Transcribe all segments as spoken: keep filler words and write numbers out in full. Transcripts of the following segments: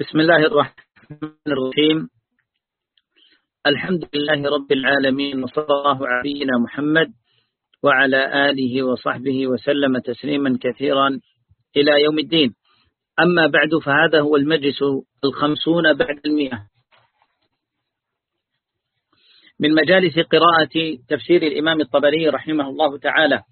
بسم الله الرحمن الرحيم. الحمد لله رب العالمين، وصلى الله على نبينا محمد وعلى آله وصحبه وسلم تسليما كثيرا إلى يوم الدين. أما بعد، فهذا هو المجلس الخمسون بعد المئة من مجالس قراءة تفسير الإمام الطبري رحمه الله تعالى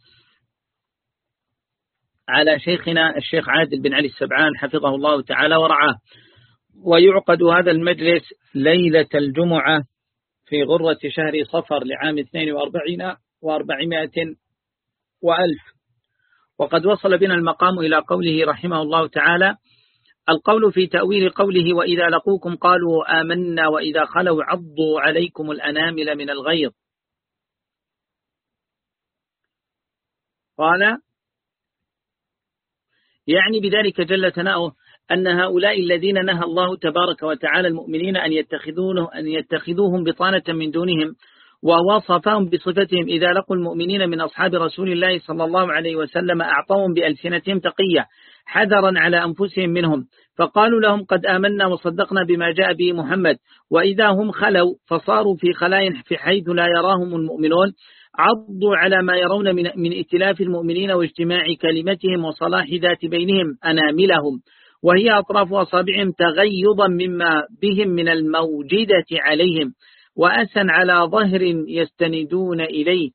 على شيخنا الشيخ عادل بن علي السبعان حفظه الله تعالى ورعاه. ويعقد هذا المجلس ليلة الجمعة في غرة شهر صفر لعام اثنين وأربعين وأربعمائة وألف. وقد وصل بنا المقام إلى قوله رحمه الله تعالى: القول في تأويل قوله: وإذا لقوكم قالوا آمنا وإذا خلوا عضوا عليكم الأنامل من الغيظ. قال يعني بذلك جل ثناؤه أن هؤلاء الذين نهى الله تبارك وتعالى المؤمنين أن يتخذونه أن يتخذوهم بطانة من دونهم، ووصفهم بصفتهم إذا لقوا المؤمنين من أصحاب رسول الله صلى الله عليه وسلم أعطوهم بألسنتهم تقية حذرا على أنفسهم منهم، فقالوا لهم: قد آمنا وصدقنا بما جاء به محمد. وإذا هم خلوا فصاروا في خلاء في حيث لا يراهم المؤمنون، عضوا على ما يرون من, من ائتلاف المؤمنين واجتماع كلمتهم وصلاح ذات بينهم أناملهم، وهي أطراف أصابعهم، تغيظا مما بهم من الموجدة عليهم، وأسا على ظهر يستندون إليه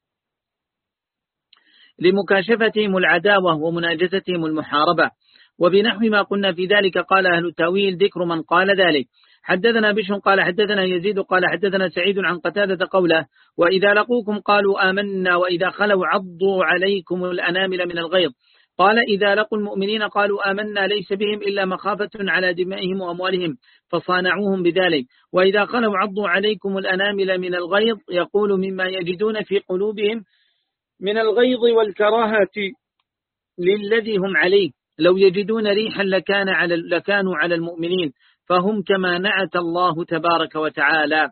لمكاشفتهم العداوة ومناجزتهم المحاربة. وبنحو ما قلنا في ذلك قال أهل التأويل: ذكر من قال ذلك. حدثنا بشر قال حدثنا يزيد قال حدثنا سعيد عن قتادة قوله: وإذا لقوكم قالوا آمنا وإذا خلوا عضوا عليكم الأنامل من الغيظ. قال: إذا لقوا المؤمنين قالوا آمنا ليس بهم إلا مخافة على دمائهم وأموالهم فصانعوهم بذلك. وإذا خلوا عضوا عليكم الأنامل من الغيظ، يقول مما يجدون في قلوبهم من الغيظ والكراهة للذي هم عليه. لو يجدون ريحا لكان على لكانوا على المؤمنين، فهم كما نعت الله تبارك وتعالى.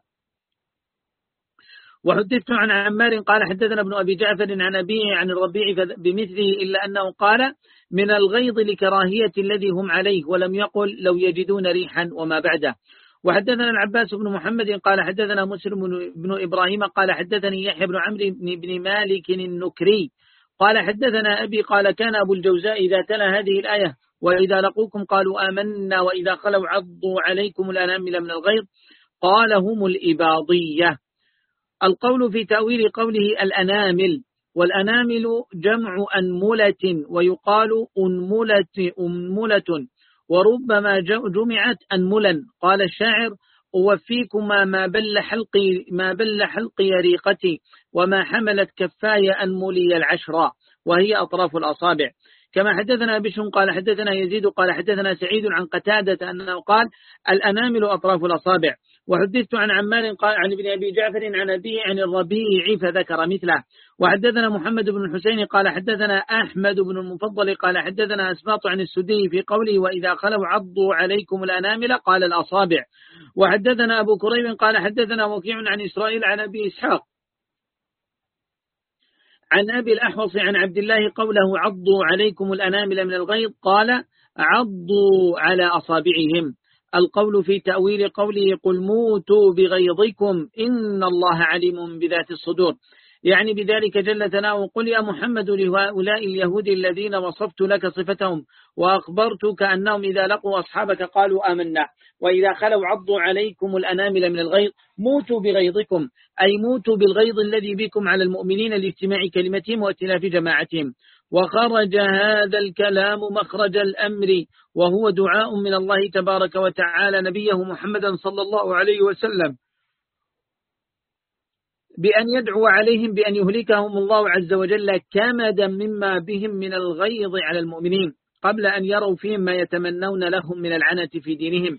وحدثت عن عمار قال حدثنا ابن أبي جعفر عن أبيه عن الربيع بمثله، إلا أنه قال: من الغيظ لكراهية الذي هم عليه، ولم يقل لو يجدون ريحا وما بعده. وحدثنا العباس بن محمد قال حدثنا مسلم بن إبراهيم قال حدثني يحيى بن عمرو بن مالك النكري قال حدثنا أبي قال: كان أبو الجوزاء إذا تلا هذه الآية: وإذا لقوكم قالوا آمنا وإذا خلوا عضوا عليكم الأنامل من الغيظ، قال: هم الإباضية. القول في تأويل قوله الأنامل، والأنامل جمع أنملة، ويقال أنملة أنملة، وربما جمعت أنملا. قال الشاعر: أوفيكما ما بل حلقي ما بل حلقي ريقتي، وما حملت كفاي أنملي العشرة، وهي أطراف الأصابع. كما حدثنا بشر قال حدثنا يزيد قال حدثنا سعيد عن قتادة أنه قال: الأنامل أطراف الأصابع. وحدثت عن عمار قال عن ابن أبي جعفر عن أبيه عن الربيع فذكر مثله. وحدثنا محمد بن الحسين قال حدثنا أحمد بن المفضل قال حدثنا أسباط عن السدي في قوله: وإذا خلوا عضوا عليكم الأنامل، قال: الأصابع. وحدثنا أبو كريب قال حدثنا وكيع عن إسرائيل عن أبي إسحاق عن أبي الأحوص عن عبد الله قوله: عضوا عليكم الأنامل من الغيظ، قال: عضوا على أصابعهم. القول في تأويل قوله: قل موتوا بغيظكم إن الله عليم بذات الصدور، يعني بذلك جل ثناؤه: قل يا محمد لهؤلاء اليهود الذين وصفت لك صفتهم وأخبرتك أنهم إذا لقوا أصحابك قالوا آمنا وإذا خلوا عضوا عليكم الأنامل من الغيظ، موتوا بغيظكم، أي موتوا بالغيظ الذي بكم على المؤمنين لاجتماع كلمتهم وائتلاف جماعتهم. وخرج هذا الكلام مخرج الأمر، وهو دعاء من الله تبارك وتعالى نبيه محمدا صلى الله عليه وسلم بأن يدعو عليهم بأن يهلكهم الله عز وجل كمدا مما بهم من الغيظ على المؤمنين، قبل أن يروا فيهم ما يتمنون لهم من العنة في دينهم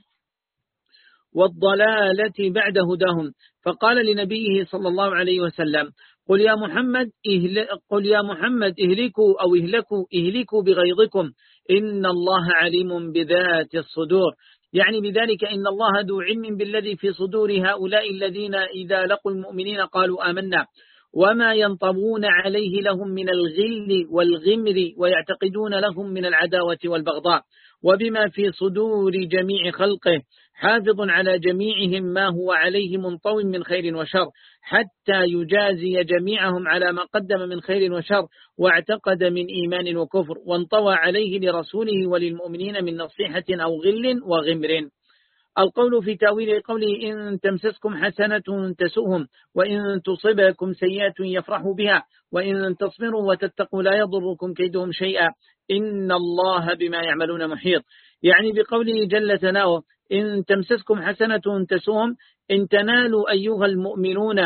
والضلالة بعد هداهم. فقال لنبيه صلى الله عليه وسلم: قل يا محمد إهل... قل يا محمد اهلكوا أو اهلكوا اهلكوا بغيظكم إن الله عليم بذات الصدور، يعني بذلك إن الله ذو علم بالذي في صدور هؤلاء الذين إذا لقوا المؤمنين قالوا آمنا. وما ينطبون عليه لهم من الغل والغمر ويعتقدون لهم من العداوة والبغضاء، وبما في صدور جميع خلقه، حافظ على جميعهم ما هو عليه منطو من خير وشر، حتى يجازي جميعهم على ما قدم من خير وشر واعتقد من إيمان وكفر، وانطوى عليه لرسوله وللمؤمنين من نصيحة أو غل وغمر. القول في تأويل قوله إن تمسسكم حسنة تسؤهم وإن تصبكم سيئة يفرحوا بها وإن تصبروا وتتقوا لا يضركم كيدهم شيئا إن الله بما يعملون محيط، يعني بقوله جل ثناؤه إن تمسسكم حسنة تسؤهم، إن تنالوا أيها المؤمنون،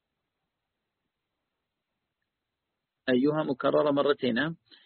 أيها مكررة مرتين،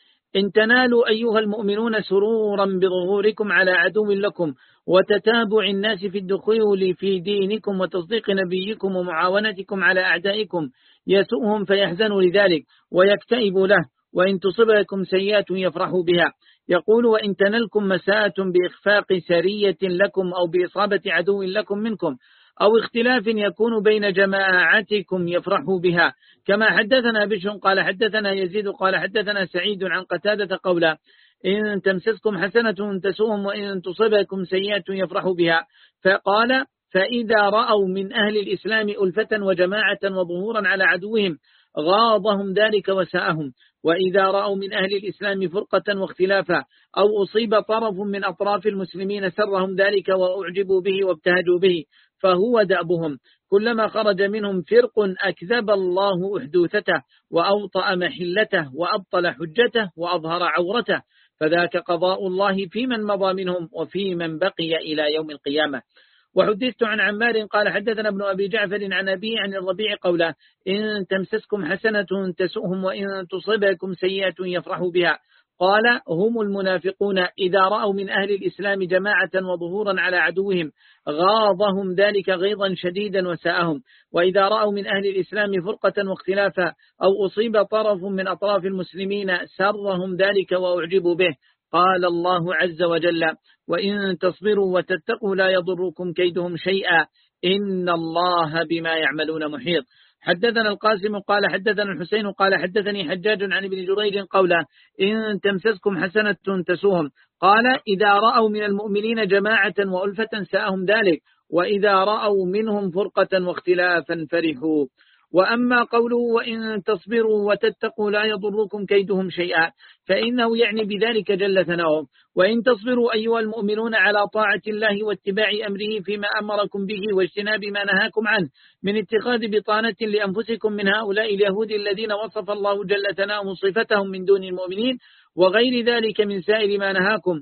إن تنالوا أيها المؤمنون سرورا بظهوركم على عدو لكم وتتابع الناس في الدخول في دينكم وتصديق نبيكم ومعاونتكم على أعدائكم يسؤهم فيحزنوا لذلك ويكتئبوا له، وإن تصبكم سيئات يفرحوا بها. يقول وإن تنلكم مساءة بإخفاق سرية لكم أو بإصابة عدو لكم منكم أو اختلاف يكون بين جماعتكم يفرحوا بها، كما حدثنا بشر قال حدثنا يزيد قال حدثنا سعيد عن قتادة قولا إن تمسسكم حسنة تسؤهم وإن تصبكم سيئة يفرحوا بها، فقال فإذا رأوا من أهل الإسلام ألفة وجماعة وظهورا على عدوهم غاضهم ذلك وساءهم، وإذا رأوا من أهل الإسلام فرقة واختلافا أو أصيب طرف من أطراف المسلمين سرهم ذلك وأعجبوا به وابتهجوا به، فهو دأبهم، كلما خرج منهم فرق أكذب الله أحدوثته وأوطأ محلته وأبطل حجته وأظهر عورته، فذاك قضاء الله في من مضى منهم وفي من بقي إلى يوم القيامة. وحدثت عن عمار قال حدثنا ابن أبي جعفر عن أبي عن الربيع قوله إن تمسسكم حسنة تسؤهم وإن تصبكم سيئة يفرحوا بها، قال هم المنافقون إذا رأوا من أهل الإسلام جماعة وظهورا على عدوهم غاضهم ذلك غيظا شديدا وساءهم، وإذا رأوا من أهل الإسلام فرقة واختلافا أو أصيب طرف من أطراف المسلمين سرهم ذلك وأعجبوا به. قال الله عز وجل وإن تصبروا وتتقوا لا يضركم كيدهم شيئا إن الله بما يعملون محيط. حدثنا القاسم قال حدثنا الحسين قال حدثني حجاج عن ابن جريج قوله إن تمسسكم حسنة تسوهم، قال إذا رأوا من المؤمنين جماعة وألفة ساءهم ذلك وإذا رأوا منهم فرقة واختلافا فرحوا. وأما قوله وإن تصبروا وتتقوا لا يضركم كيدهم شيئا فإنه يعني بذلك جل ثناؤه وإن تصبروا أيها المؤمنون على طاعة الله واتباع أمره فيما أمركم به واجتناب ما نهاكم عنه من اتخاذ بطانة لأنفسكم من هؤلاء اليهود الذين وصف الله جل ثناؤه صفتهم من دون المؤمنين وغير ذلك من سائر ما نهاكم،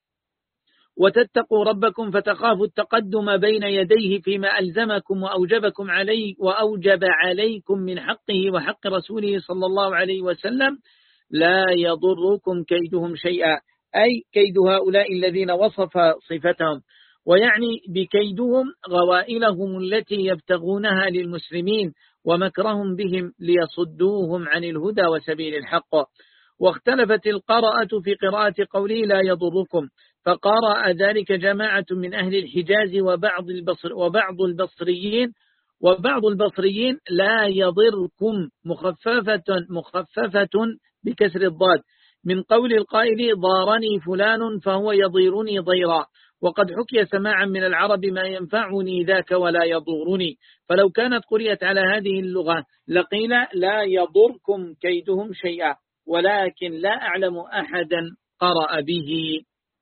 وتتقوا ربكم فتخافوا التقدم بين يديه فيما ألزمكم وأوجبكم عليه وأوجب عليكم من حقه وحق رسوله صلى الله عليه وسلم لا يضركم كيدهم شيئا، أي كيد هؤلاء الذين وصف صفتهم، ويعني بكيدهم غوائلهم التي يبتغونها للمسلمين ومكرهم بهم ليصدوهم عن الهدى وسبيل الحق. واختلفت القراءة في قراءة قوله لا يضركم، فقرأ ذلك جماعة من أهل الحجاز وبعض البصر وبعض البصريين وبعض البصريين لا يضركم مخففة مخففة بكسر الضاد من قول القائل ضارني فلان فهو يضيرني ضيرا، وقد حكي سماعا من العرب ما ينفعني ذاك ولا يضرني، فلو كانت قرئت على هذه اللغة لقيل لا يضركم كيدهم شيئا، ولكن لا أعلم أحدا قرأ به.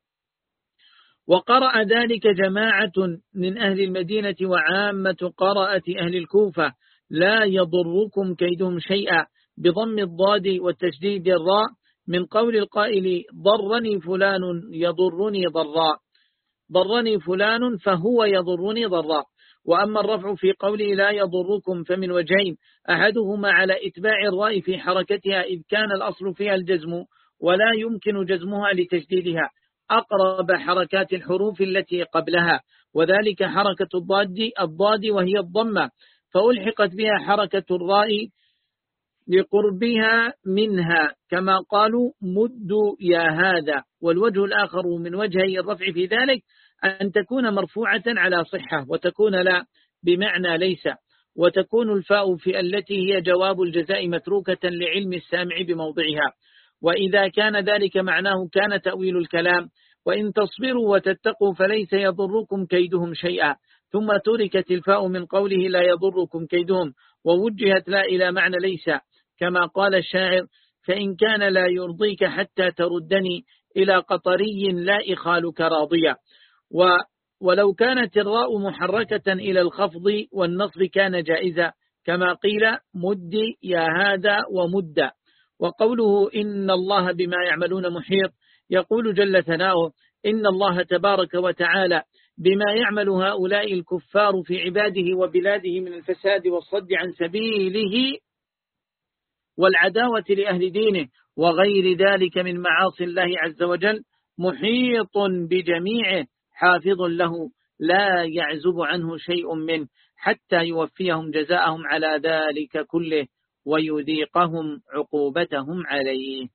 وقرأ ذلك جماعة من أهل المدينة وعامة قراءة أهل الكوفة لا يضركم كيدهم شيئا بضم الضاد والتشديد الراء من قول القائل ضرني فلان يضرني ضراء، ضرني فلان فهو يضرني ضراء. وأما الرفع في قوله لا يضركم فمن وجهين، أحدهما على إتباع الراء في حركتها إذ كان الأصل فيها الجزم ولا يمكن جزمها لتشديدها أقرب حركات الحروف التي قبلها، وذلك حركة الضاد الضاد وهي الضمة فألحقت بها حركة الراء لقربها منها كما قالوا مد يا هذا. والوجه الآخر من وجهي الرفع في ذلك أن تكون مرفوعة على صحة وتكون لا بمعنى ليس، وتكون الفاء في التي هي جواب الجزاء متروكة لعلم السامع بموضعها، وإذا كان ذلك معناه كان تأويل الكلام وإن تصبروا وتتقوا فليس يضركم كيدهم شيئا، ثم تركت الفاء من قوله لا يضركم كيدهم ووجهت لا إلى معنى ليس، كما قال الشاعر فإن كان لا يرضيك حتى تردني إلى قطري لا إخالك راضية. ولو كانت الراء محركة إلى الخفض والنصب كان جائزا، كما قيل مد يا هذا ومد. وقوله إن الله بما يعملون محيط، يقول جل ثناؤه إن الله تبارك وتعالى بما يعمل هؤلاء الكفار في عباده وبلاده من الفساد والصد عن سبيله والعداوة لأهل دينه وغير ذلك من معاصي الله عز وجل محيط بجميعه حافظ له لا يعزب عنه شيء منه حتى يوفيهم جزاءهم على ذلك كله ويذيقهم عقوبتهم عليه.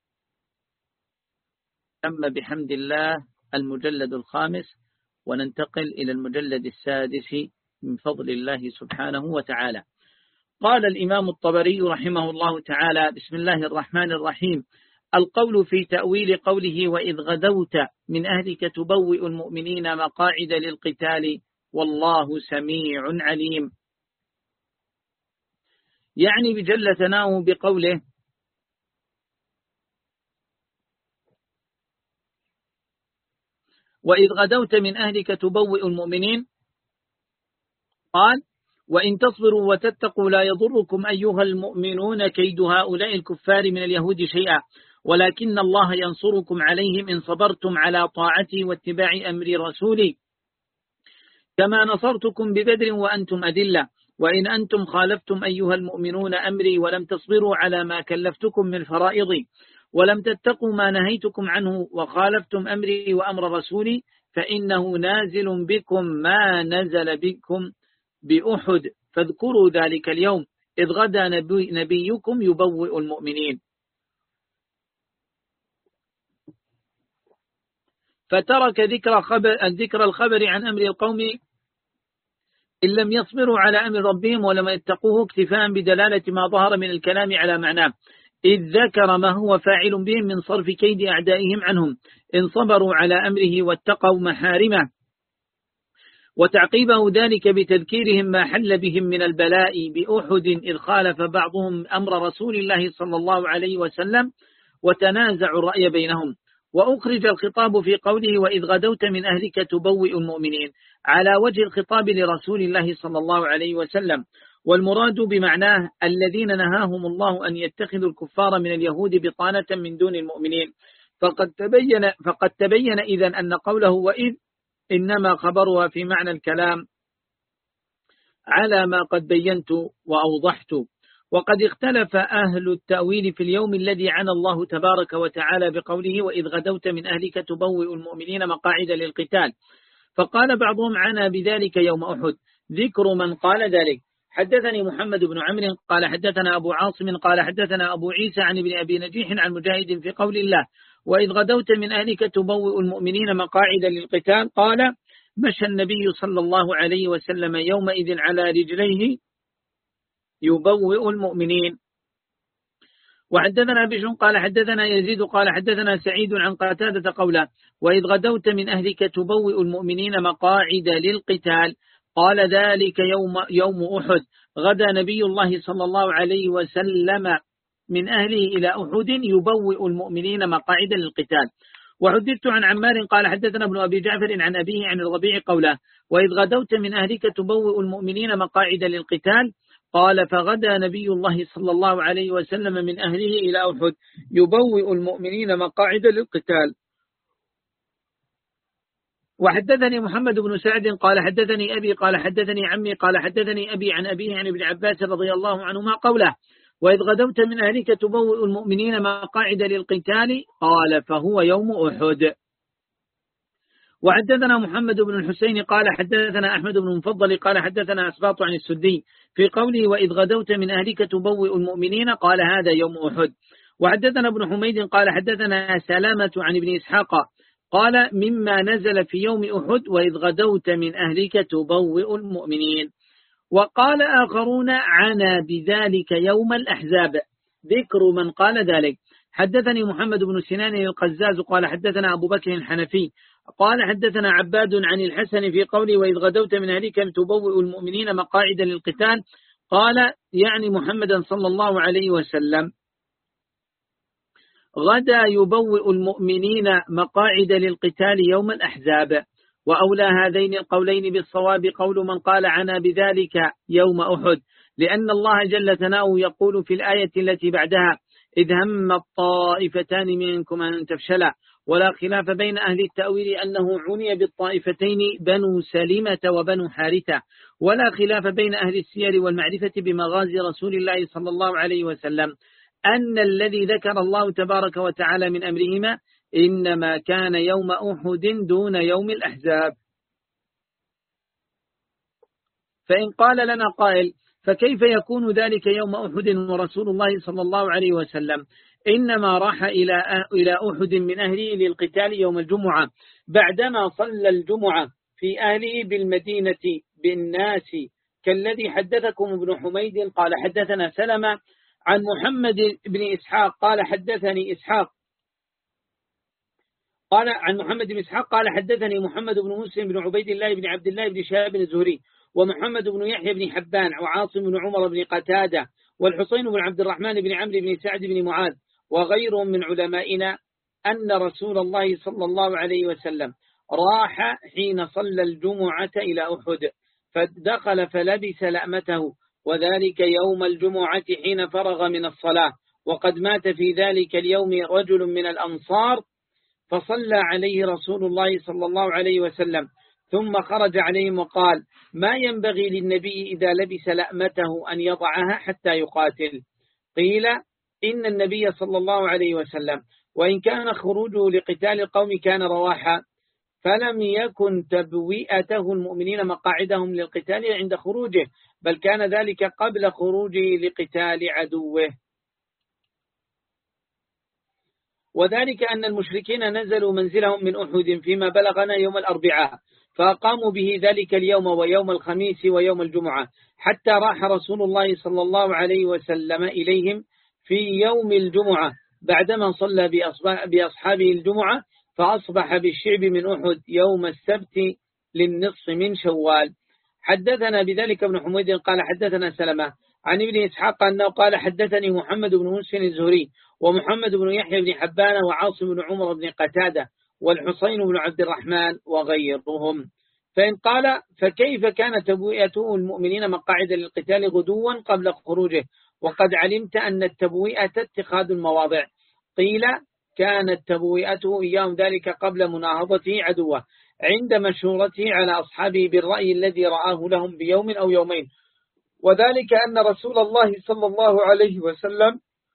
أما بحمد الله المجلد الخامس، وننتقل إلى المجلد السادس من فضل الله سبحانه وتعالى. قال الإمام الطبري رحمه الله تعالى بسم الله الرحمن الرحيم: القول في تأويل قوله وإذ غدوت من أهلك تبوئ المؤمنين مقاعد للقتال والله سميع عليم. يعني بجل ثناؤه بقوله وإذ غدوت من أهلك تبوئ المؤمنين، قال وإن تصبروا وتتقوا لا يضركم أيها المؤمنون كيد هؤلاء الكفار من اليهود شيئا ولكن الله ينصركم عليهم إن صبرتم على طاعتي واتباع أمر رسولي كما نصرتكم ببدر وأنتم أذلة وإن أنتم خالفتم أيها المؤمنون أمري ولم تصبروا على ما كلفتكم من فرائضي ولم تتقوا ما نهيتكم عنه وخالفتم أمري وأمر رسولي فإنه نازل بكم ما نزل بكم بأحد فاذكروا ذلك اليوم إذ غدا نبي نبيكم يبوئ المؤمنين. فترك ذكر خبر الذكر الخبر عن أمر القوم إن لم يصبروا على أمر ربهم ولم يتقوه اكتفاء بدلالة ما ظهر من الكلام على معناه، إذ ذكر ما هو فاعل بهم من صرف كيد أعدائهم عنهم إن صبروا على أمره واتقوا محارمه، وتعقيبه ذلك بتذكيرهم ما حل بهم من البلاء بأحد إذ خالف بعضهم أمر رسول الله صلى الله عليه وسلم وتنازعوا الرأي بينهم. وأخرج الخطاب في قوله وإذ غدوت من أهلك تبوئ المؤمنين على وجه الخطاب لرسول الله صلى الله عليه وسلم، والمراد بمعناه الذين نهاهم الله أن يتخذوا الكفار من اليهود بطانة من دون المؤمنين. فقد تبين, فقد تبين إذن أن قوله وإذ إنما خبرها في معنى الكلام على ما قد بينت وأوضحت. وقد اختلف أهل التأويل في اليوم الذي عنى الله تبارك وتعالى بقوله وإذ غدوت من أهلك تبوئ المؤمنين مقاعد للقتال، فقال بعضهم عنى بذلك يوم أحد. ذكر من قال ذلك: حدثني محمد بن عمرو قال حدثنا أبو عاصم قال حدثنا أبو عيسى عن ابن أبي نجيح عن مجاهد في قول الله وإذ غدوت من أهلك تبوئ المؤمنين مقاعد للقتال، قال مشى النبي صلى الله عليه وسلم يومئذ على رجليه يبوئ المؤمنين. وحدثنا بشر قال حدثنا يزيد قال حدثنا سعيد عن قتادة قوله وإذ غدوت من أهلك تبوئ المؤمنين مقاعد للقتال، قال ذلك يوم, يوم أحد غدا نبي الله صلى الله عليه وسلم من أهله إلى أحد يبوئ المؤمنين مقاعد للقتال. وحدثت عن عمار قال حدثنا ابن أبي جعفر عن أبيه عن الربيع قوله وإذ غدوت من أهلك تبوئ المؤمنين مقاعد للقتال، قال فغدا نبي الله صلى الله عليه وسلم من أهله إلى أحد يبوئ المؤمنين مقاعد للقتال. وحدثني محمد بن سعد قال حدثني أبي قال حدثني عمي قال حدثني أبي عن أبيه عن ابن عباس رضي الله عنهما قوله وإذ غدوت من أهلك تبوئ المؤمنين مقاعد للقتال، قال فهو يوم أحد. وحدثنا محمد بن الحسين قال حدثنا أحمد بن المفضل قال حدثنا أسباط عن السدي في قوله وإذ غدوت من أهلك تبوئ المؤمنين، قال هذا يوم أحد. وحدثنا ابن حميد قال حدثنا سلامة عن ابن إسحاق قال مما نزل في يوم أحد وإذ غدوت من أهلك تبوئ المؤمنين. وقال آخرون عنا بذلك يوم الأحزاب، ذكر من قال ذلك. حدثني محمد بن سنان القزاز قال حدثنا أبو بكر الحنفي قال حدثنا عباد عن الحسن في قوله وإذ غدوت من أهلك تبوئ المؤمنين مقاعد للقتال، قال يعني محمدا صلى الله عليه وسلم غدا يبوئ المؤمنين مقاعد للقتال يوم الأحزاب. وأولى هذين القولين بالصواب قول من قال عنا بذلك يوم أحد، لأن الله جل ثناؤه يقول في الآية التي بعدها إذ هم الطائفتان منكم أن تفشلا، ولا خلاف بين أهل التأويل أنه عني بالطائفتين بنو سلمة وبنو حارثة، ولا خلاف بين أهل السير والمعرفة بمغازي رسول الله صلى الله عليه وسلم أن الذي ذكر الله تبارك وتعالى من أمرهما إنما كان يوم أحد دون يوم الأحزاب. فإن قال لنا قائل فكيف يكون ذلك يوم أحد ورسول الله صلى الله عليه وسلم إنما راح إلى إلى أحد من أهله للقتال يوم الجمعة بعدما صلى الجمعة في أهله بالمدينة بالناس، كالذي حدثكم ابن حميد قال حدثنا سلمة عن محمد بن إسحاق قال حدثني إسحاق قال عن محمد بن إسحاق قال حدثني محمد بن مسلم بن عبيد الله بن عبد الله بن شهاب الزهري ومحمد بن يحيى بن حبان وعاصم بن عمر بن قتادة والحسين بن عبد الرحمن بن عمرو بن سعد بن معاذ وغيرهم من علمائنا أن رسول الله صلى الله عليه وسلم راح حين صلى الجمعة إلى أحد فدخل فلبس لأمته، وذلك يوم الجمعة حين فرغ من الصلاة، وقد مات في ذلك اليوم رجل من الأنصار فصلى عليه رسول الله صلى الله عليه وسلم ثم خرج عليهم وقال ما ينبغي للنبي إذا لبس لأمته أن يضعها حتى يقاتل. قيل إن النبي صلى الله عليه وسلم وإن كان خروجه لقتال القوم كان رواحا فلم يكن تبوئته المؤمنين مقاعدهم للقتال عند خروجه، بل كان ذلك قبل خروجه لقتال عدوه. وذلك أن المشركين نزلوا منزلهم من أحد فيما بلغنا يوم الأربعاء فأقاموا به ذلك اليوم ويوم الخميس ويوم الجمعة، حتى راح رسول الله صلى الله عليه وسلم إليهم في يوم الجمعة بعدما صلى بأصحابه الجمعة، فأصبح بالشعب من أحد يوم السبت للنصف من شوال. حدثنا بذلك ابن حميد قال حدثنا سلمة عن ابن إسحاق أنه قال حدثني محمد بن مسلم الزهري ومحمد بن يحيى بن حبان وعاصم بن عمر بن قتادة والحسين بن عبد الرحمن وغيرهم. فإن قال فكيف كان تبوئته المؤمنين مقاعد للقتال غدوا قبل خروجه وقد علمت أن التبوئة اتخاذ المواضع؟ قيل كانت تبوئته إياهم ذلك قبل مناهضته عدوه عند مشورته على أصحابه بالرأي الذي رآه لهم بيوم أو يومين، وذلك أن رسول الله صلى الله عليه وسلم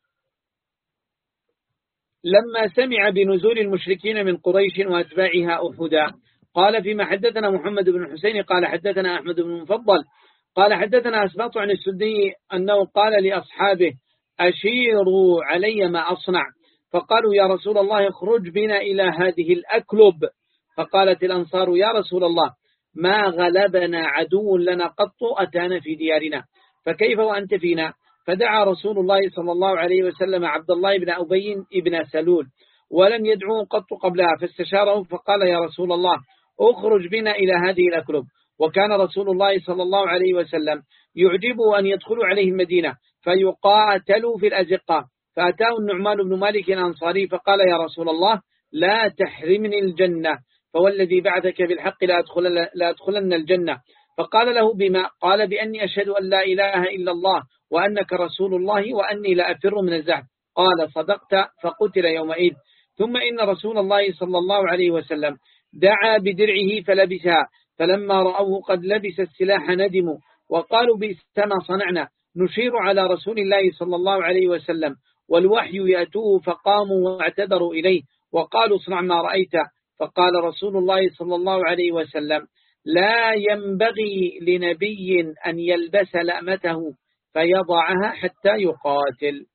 لما سمع بنزول المشركين من قريش وأتباعها أحدا قال فيما حدثنا محمد بن حسين قال حدثنا أحمد بن مفضل قال حدثنا أسباط عن السدي أنه قال لأصحابه أشيروا علي ما أصنع، فقالوا يا رسول الله اخرج بنا إلى هذه الأكلب، فقالت الأنصار يا رسول الله ما غلبنا عدو لنا قط أتانا في ديارنا فكيف وأنت فينا؟ فدعا رسول الله صلى الله عليه وسلم عبد الله بن أبي بن سلول ولم يدعوه قط قبلها، فاستشاره فقال يا رسول الله اخرج بنا إلى هذه الأكلب. وكان رسول الله صلى الله عليه وسلم يعجبه أن يدخلوا عليه المدينة فيقاتلوا في الأزقة، فأتاه النعمان بن مالك الأنصاري فقال يا رسول الله لا تحرمني الجنة فوالذي بعثك بالحق لا أدخلن, لا أدخلن الجنة. فقال له بما؟ قال بأني أشهد أن لا إله إلا الله وأنك رسول الله وأني لا أفر من الزحف. قال صدقت، فقتل يومئذ. ثم إن رسول الله صلى الله عليه وسلم دعا بدرعه فلبسها، فلما رأوه قد لبس السلاح ندموا وقالوا بئس ما صنعنا، نشير على رسول الله صلى الله عليه وسلم والوحي يأتوه، فقاموا واعتذروا إليه وقالوا اصنع ما رأيت. فقال رسول الله صلى الله عليه وسلم لا ينبغي لنبي أن يلبس لأمته فيضعها حتى يقاتل.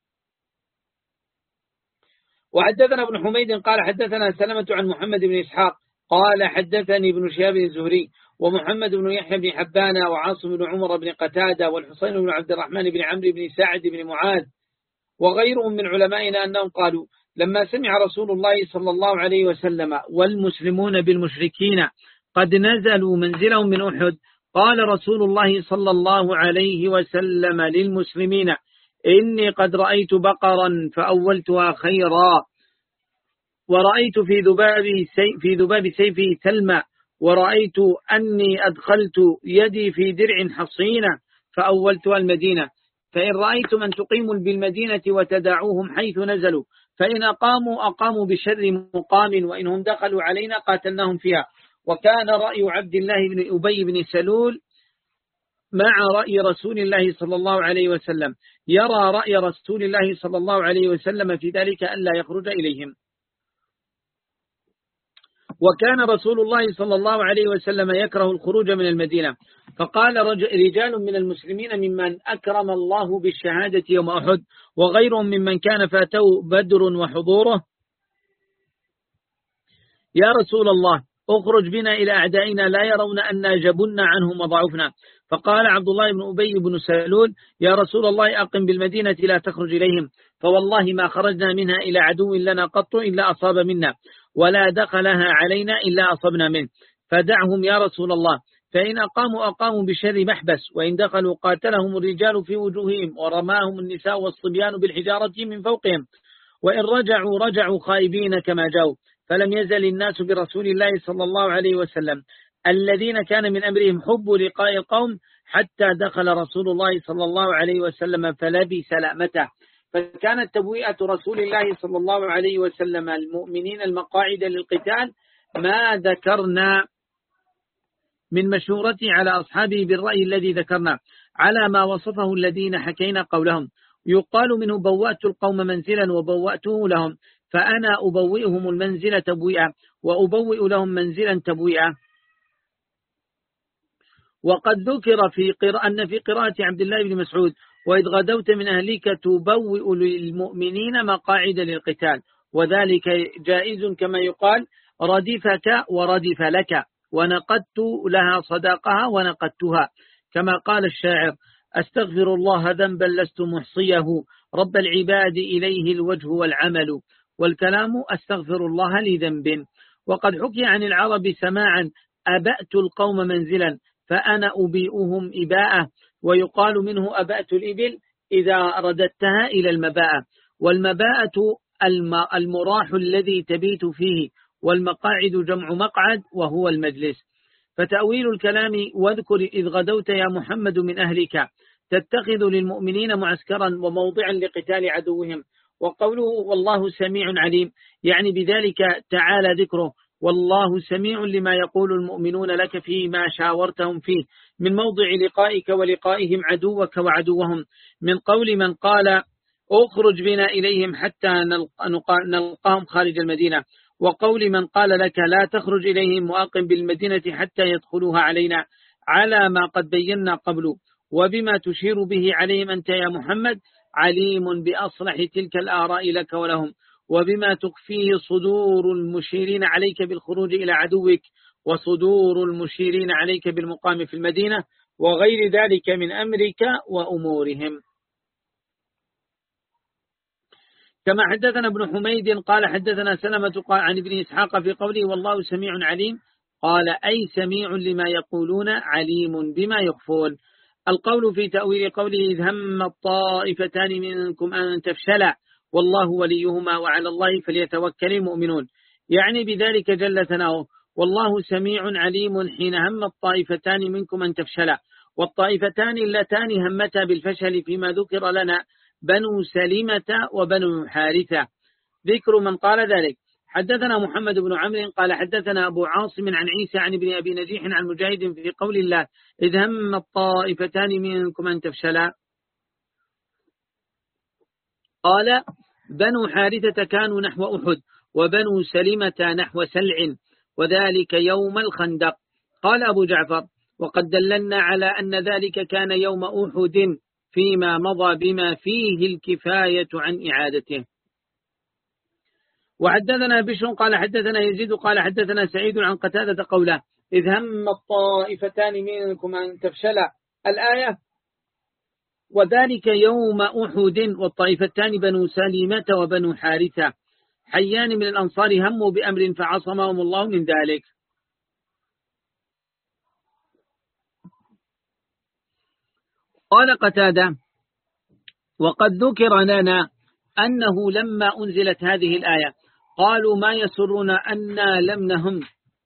وحدثنا ابن حميد قال حدثنا سلمة عن محمد بن إسحاق قال حدثني ابن شهاب الزهري ومحمد بن يحيى بن حبان وعاصم بن عمر بن قتادة والحسين بن عبد الرحمن بن عمرو بن سعد بن معاذ وغيرهم من علمائنا أنهم قالوا لما سمع رسول الله صلى الله عليه وسلم والمسلمون بالمشركين قد نزلوا منزلهم من أحد قال رسول الله صلى الله عليه وسلم للمسلمين إني قد رأيت بقرا فأولتها خيرا ورأيت في ذباب في ذباب سيفه ثلما ورأيت أني أدخلت يدي في درع حصينة فأولتها المدينة فإن رأيتم أن تقيموا بالمدينة وتدعوهم حيث نزلوا فإن أقاموا أقاموا بشر مقام وإنهم دخلوا علينا قاتلناهم فيها. وكان رأي عبد الله بن أبي بن سلول مع رأي رسول الله صلى الله عليه وسلم يرى رأي رسول الله صلى الله عليه وسلم في ذلك ألا يخرج إليهم. وكان رسول الله صلى الله عليه وسلم يكره الخروج من المدينة فقال رجال من المسلمين ممن أكرم الله بالشهادة يوم أحد وغيرهم ممن كان فاتوا بدر وحضوره يا رسول الله أخرج بنا إلى أعدائنا لا يرون أن جبنا عنهم وضعفنا. فقال عبد الله بن أبي بن سلول يا رسول الله أقم بالمدينة لا تخرج إليهم فوالله ما خرجنا منها إلى عدو لنا قط إلا أصاب منا ولا دخلها علينا إلا أصبنا منه فدعهم يا رسول الله فإن أقاموا أقاموا بشر محبس وإن دخلوا قاتلهم الرجال في وجوههم ورماهم النساء والصبيان بالحجارة من فوقهم وإن رجعوا رجعوا خائبين كما جاءوا. فلم يزل الناس برسول الله صلى الله عليه وسلم الذين كان من أمرهم حب لقاء القوم حتى دخل رسول الله صلى الله عليه وسلم فلبس لأمته. فكانت تبوئة رسول الله صلى الله عليه وسلم المؤمنين المقاعد للقتال ما ذكرنا من مشورته على أصحابه بالرأي الذي ذكرنا على ما وصفه الذين حكينا قولهم يقال منه بوأت القوم منزلا وبوأته لهم فأنا أبوئهم المنزل تبوئة وأبوئ لهم منزلا تبوئة. وقد ذكر في قراءة أن في قراءة عبد الله بن مسعود وإذ غدوت من أهلك تبوئ للمؤمنين مقاعد للقتال وذلك جائز كما يقال ردفك وردف لك ونقدت لها صداقها ونقدتها كما قال الشاعر أستغفر الله ذنبا لست محصيه رب العباد إليه الوجه والعمل والكلام أستغفر الله لذنب. وقد حكي عن العرب سماعا أبأت القوم منزلا فأنا أبيئهم إباءة ويقال منه أبأت الإبل إذا رددتها إلى المباءة والمباءة المراح الذي تبيت فيه والمقاعد جمع مقعد وهو المجلس. فتأويل الكلام واذكر إذ غدوت يا محمد من أهلك تتخذ للمؤمنين معسكرا وموضعا لقتال عدوهم. وقوله والله سميع عليم يعني بذلك تعالى ذكره والله سميع لما يقول المؤمنون لك فيما شاورتهم فيه من موضع لقائك ولقائهم عدوك وعدوهم من قول من قال أخرج بنا إليهم حتى نلقاهم خارج المدينة وقول من قال لك لا تخرج إليهم وأقم بالمدينة حتى يدخلوها علينا على ما قد بينا قبل وبما تشير به عليهم أنت يا محمد عليم بأصلح تلك الآراء لك ولهم وبما تخفيه صدور المشيرين عليك بالخروج إلى عدوك وصدور المشيرين عليك بالمقام في المدينة وغير ذلك من أمرك وأمورهم. كما حدثنا ابن حميد قال حدثنا سلمة قال عن ابن إسحاق في قوله والله سميع عليم قال أي سميع لما يقولون عليم بما يخفون. القول في تأويل قوله إذ هم الطائفتان منكم أن تفشلا والله وليهما وعلى الله فليتوكل المؤمنون يعني بذلك جل ثناؤه والله سميع عليم حين هم الطائفتان منكم أن تفشلا والطائفتان اللتان همتا بالفشل فيما ذكر لنا بنو سلمة وبنو حارثة. ذكر من قال ذلك حدثنا محمد بن عمرو قال حدثنا أبو عاصم عن عيسى عن ابن أبي نجيح عن مجاهد في قول الله إذ هم الطائفتان منكم أن تفشلا قال بنو حارثة كانوا نحو أحد وبنو سلمة نحو سلع وذلك يوم الخندق. قال أبو جعفر وقد دللنا على أن ذلك كان يوم أحد فيما مضى بما فيه الكفاية عن إعادته. وحدثنا بشر قال حدثنا يزيد قال حدثنا سعيد عن قتادة قوله إذ هم الطائفتان منكم أن تفشلا الآية. وذلك يوم أحد والطائفتان بنو سليمة وبنو حارثة حيان من الأنصار هموا بأمر فعصمهم الله من ذلك. قال قتادة وقد ذكر لنا أنه لما أنزلت هذه الآية قالوا ما يسرون أنا لم نهم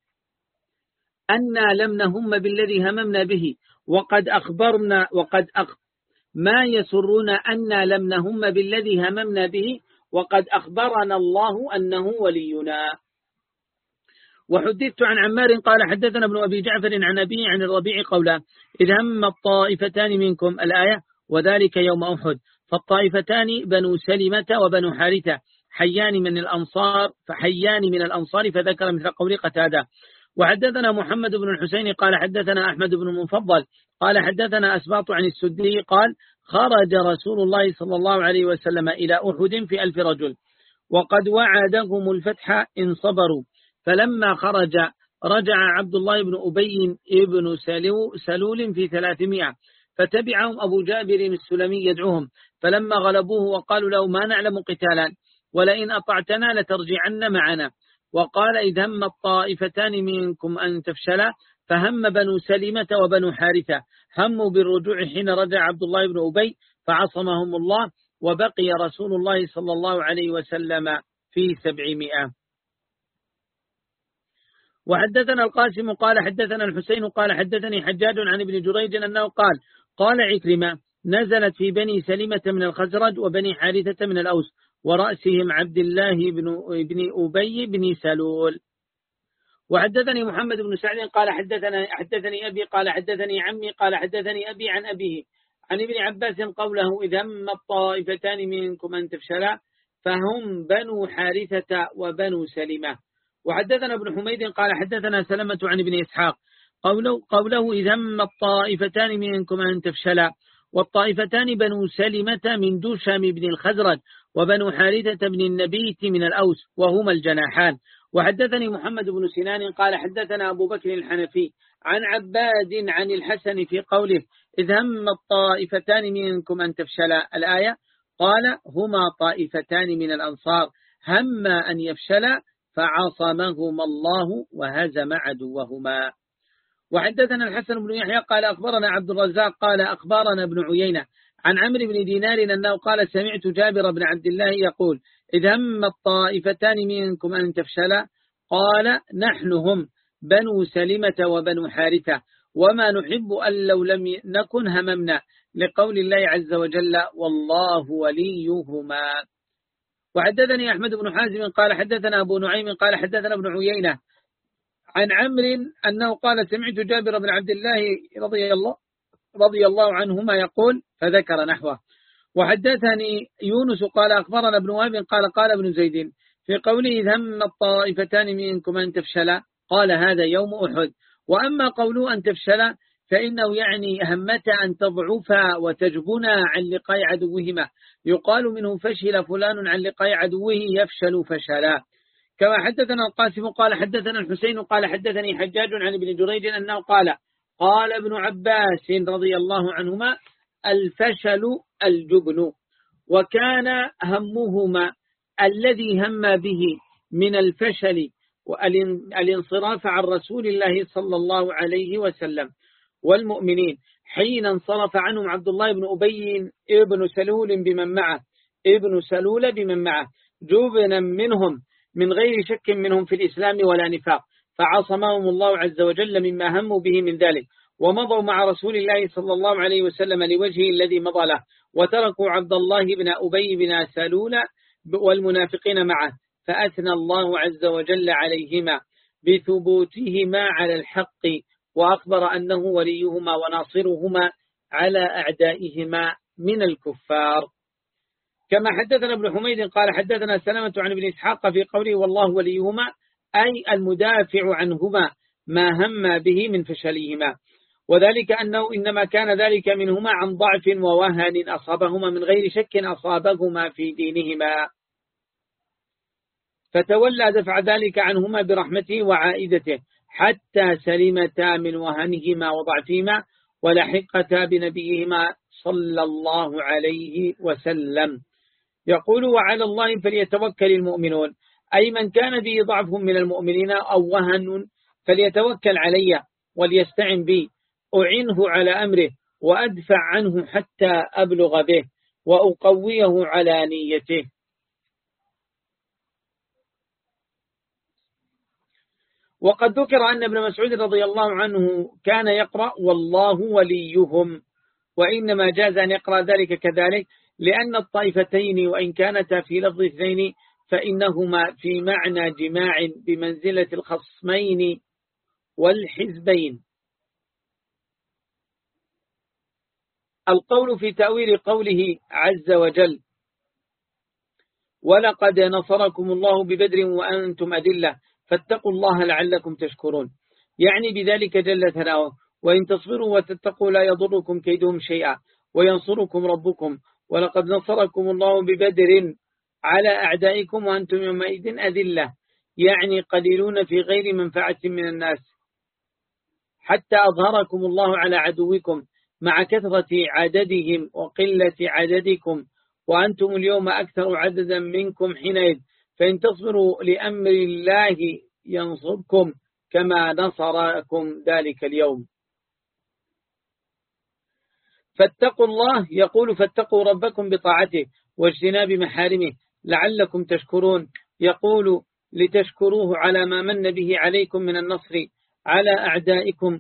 أنا لم نهم بالذي هممنا به وقد أخبرنا وقد أخ ما يسرون أنا لم نهم بالذي هممنا به وقد أخبرنا الله أنه ولينا. وحدثت عن عمار قال حدثنا ابن أبي جعفر عن أبيه عن الربيع قوله إذ هم الطائفتان منكم الآية وذلك يوم أحد فالطائفتان بنو سلمة وبنو حارثة حيان من الأنصار فحيان من الأنصار فذكر مثل قول قتادة. وحدثنا محمد بن الحسين قال حدثنا أحمد بن المفضل قال حدثنا أسباط عن السدي قال خرج رسول الله صلى الله عليه وسلم إلى أحد في ألف رجل وقد وعدهم الفتح إن صبروا فلما خرج رجع عبد الله بن أبي بن سلول في ثلاثمائة فتبعهم أبو جابر السلمي يدعوهم فلما غلبوه وقالوا له ما نعلم قتالا ولئن أطعتنا لترجعن معنا وقال إذ هم الطائفتان منكم أن تفشلا فهم بنو سلمة وبنو حارثة هموا بالرجوع حين رجع عبد الله بن أبي فعصمهم الله وبقي رسول الله صلى الله عليه وسلم في سبعمائة. وحدثنا القاسم قال حدثنا الحسين قال حدثني حجاج عن ابن جريج أنه قال قال عكرمة نزلت في بني سلمة من الخزرج وبني حارثة من الأوس ورأسهم عبد الله بن ابن أبي بن سلول. وحدثني محمد بن سعد قال حدثنا حدثني أبي قال حدثني عمي قال حدثني أبي عن أبيه عن ابن عباس قوله إذا هم الطائفتان منكم أن تفشلا فهم بنو حارثة وبنو سلمة. وحدثنا ابن حميد قال حدثنا سلمة عن ابن إسحاق قوله, قوله إذا هم الطائفتان منكم أن تفشلا والطائفتان بنو سلمة من دوشم بن الخزرج وبنو حارثة بن النبيت من الأوس وهما الجناحان. وحدثني محمد بن سنان قال حدثنا أبو بكر الحنفي عن عباد عن الحسن في قوله إذ هم الطائفتان منكم أن تفشلا الآية قال هما طائفتان من الأنصار هم أن يفشلا فعصمهما الله وهزم عدوهما. وحدثنا الحسن بن يحيى قال أخبرنا عبد الرزاق قال أخبرنا ابن عيينة عن عمرو بن دينار أنه قال سمعت جابر بن عبد الله يقول إذا هم الطائفتان منكم أن تفشلا قال نحن هم بنو سلمة وبنو حارثة وما نحب أن لو لم نكن هممنا لقول الله عز وجل والله وليهما. وحدثني أحمد بن حازم قال حدثنا أبو نعيم قال حدثنا ابن عيينة عن عمرو أنه قال سمعت جابر بن عبد الله رضي الله رضي الله عنهما يقول فذكر نحوه. وحدثني يونس قال أخبرنا ابن وهب قال قال ابن زيد في قوله إذ هم الطائفتان منكم أن تفشلا قال هذا يوم أحد. وأما قوله أن تفشلا فإنه يعني همت أن تضعفا وتجبنا عن لقاء عدوهما يقال منه فشل فلان عن لقاء عدوه يفشل فشلا. كما حدثنا القاسم قال حدثنا الحسين قال حدثني حجاج عن ابن جريج أنه قال قال ابن عباس رضي الله عنهما الفشل الجبن وكان همهما الذي هم به من الفشل والانصراف عن رسول الله صلى الله عليه وسلم والمؤمنين حين انصرف عنهم عبد الله بن أبي ابن سلول بمن معه ابن سلول بمن معه جبنا منهم من غير شك منهم في الإسلام ولا نفاق فعصمهم الله عز وجل مما هموا به من ذلك ومضوا مع رسول الله صلى الله عليه وسلم لوجهه الذي مضى له وتركوا عبد الله بن أبي بن سلول والمنافقين معه فأثنى الله عز وجل عليهما بثبوتهما على الحق وأخبر أنه وليهما وناصرهما على أعدائهما من الكفار. كما حدثنا ابن حميد قال حدثنا سلمة عن ابن إسحاق في قوله والله وليهما أي المدافع عنهما ما هم به من فشلهما وذلك أنه إنما كان ذلك منهما عن ضعف ووهن أصابهما من غير شك أصابهما في دينهما فتولى دفع ذلك عنهما برحمته وعائدته حتى سلمتا من وهنهما وضعفهما ولحقتا بنبيهما صلى الله عليه وسلم. يقول وعلى الله فليتوكل المؤمنون، أي من كان به ضعف من المؤمنين أو وهن فليتوكل علي وليستعن بي، أعنه على أمره وأدفع عنه حتى أبلغ به وأقويه على نيته. وقد ذكر أن ابن مسعود رضي الله عنه كان يقرأ والله وليهم، وإنما جاز أن يقرأ ذلك كذلك لأن الطائفتين وإن كانتا في لفظ اثنين فإنهما في معنى جماع بمنزلة الخصمين والحزبين. القول في تأويل قوله عز وجل ولقد نصركم الله ببدر وأنتم أذلة فاتقوا الله لعلكم تشكرون، يعني بذلك جل ثناؤه وإن تصبروا وتتقوا لا يضركم كيدهم شيئا وينصركم ربكم ولقد نصركم الله ببدر على أعدائكم وأنتم يومئذ أذلة، يعني قليلون في غير منفعة من الناس حتى أظهركم الله على عدوكم مع كثرة عددهم وقلة عددكم وأنتم اليوم أكثر عددا منكم حينئذ، فإن تصبروا لأمر الله ينصركم كما نصركم ذلك اليوم. فاتقوا الله يقول فاتقوا ربكم بطاعته واجتناب محارمه لعلكم تشكرون، يقول لتشكروه على ما من به عليكم من النصر على أعدائكم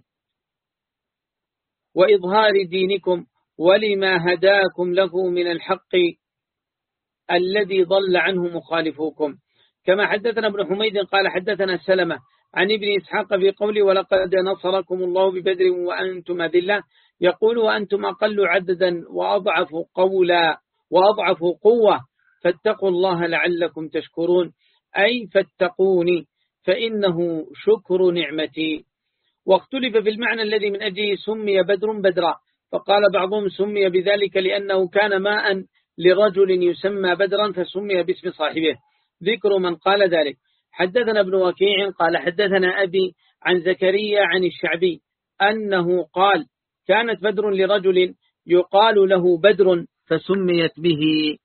وإظهار دينكم ولما هداكم له من الحق الذي ضل عنه مخالفوكم. كما حدثنا ابن حميد قال حدثنا سلمة عن ابن إسحاق في قوله ولقد نصركم الله ببدر وأنتم أذلة، يقول وأنتم أقل عددا وأضعف قولا وأضعف قوة فاتقوا الله لعلكم تشكرون، أي فاتقوني فإنه شكر نعمتي. واختلف في المعنى الذي من أجله سمي بدر بدرا، فقال بعضهم سمي بذلك لأنه كان ماء لرجل يسمى بدرا فسمي باسم صاحبه. ذكر من قال ذلك حدثنا ابن وكيع قال حدثنا أبي عن زكريا عن الشعبي أنه قال كانت بدر لرجل يقال له بدر فسميت به.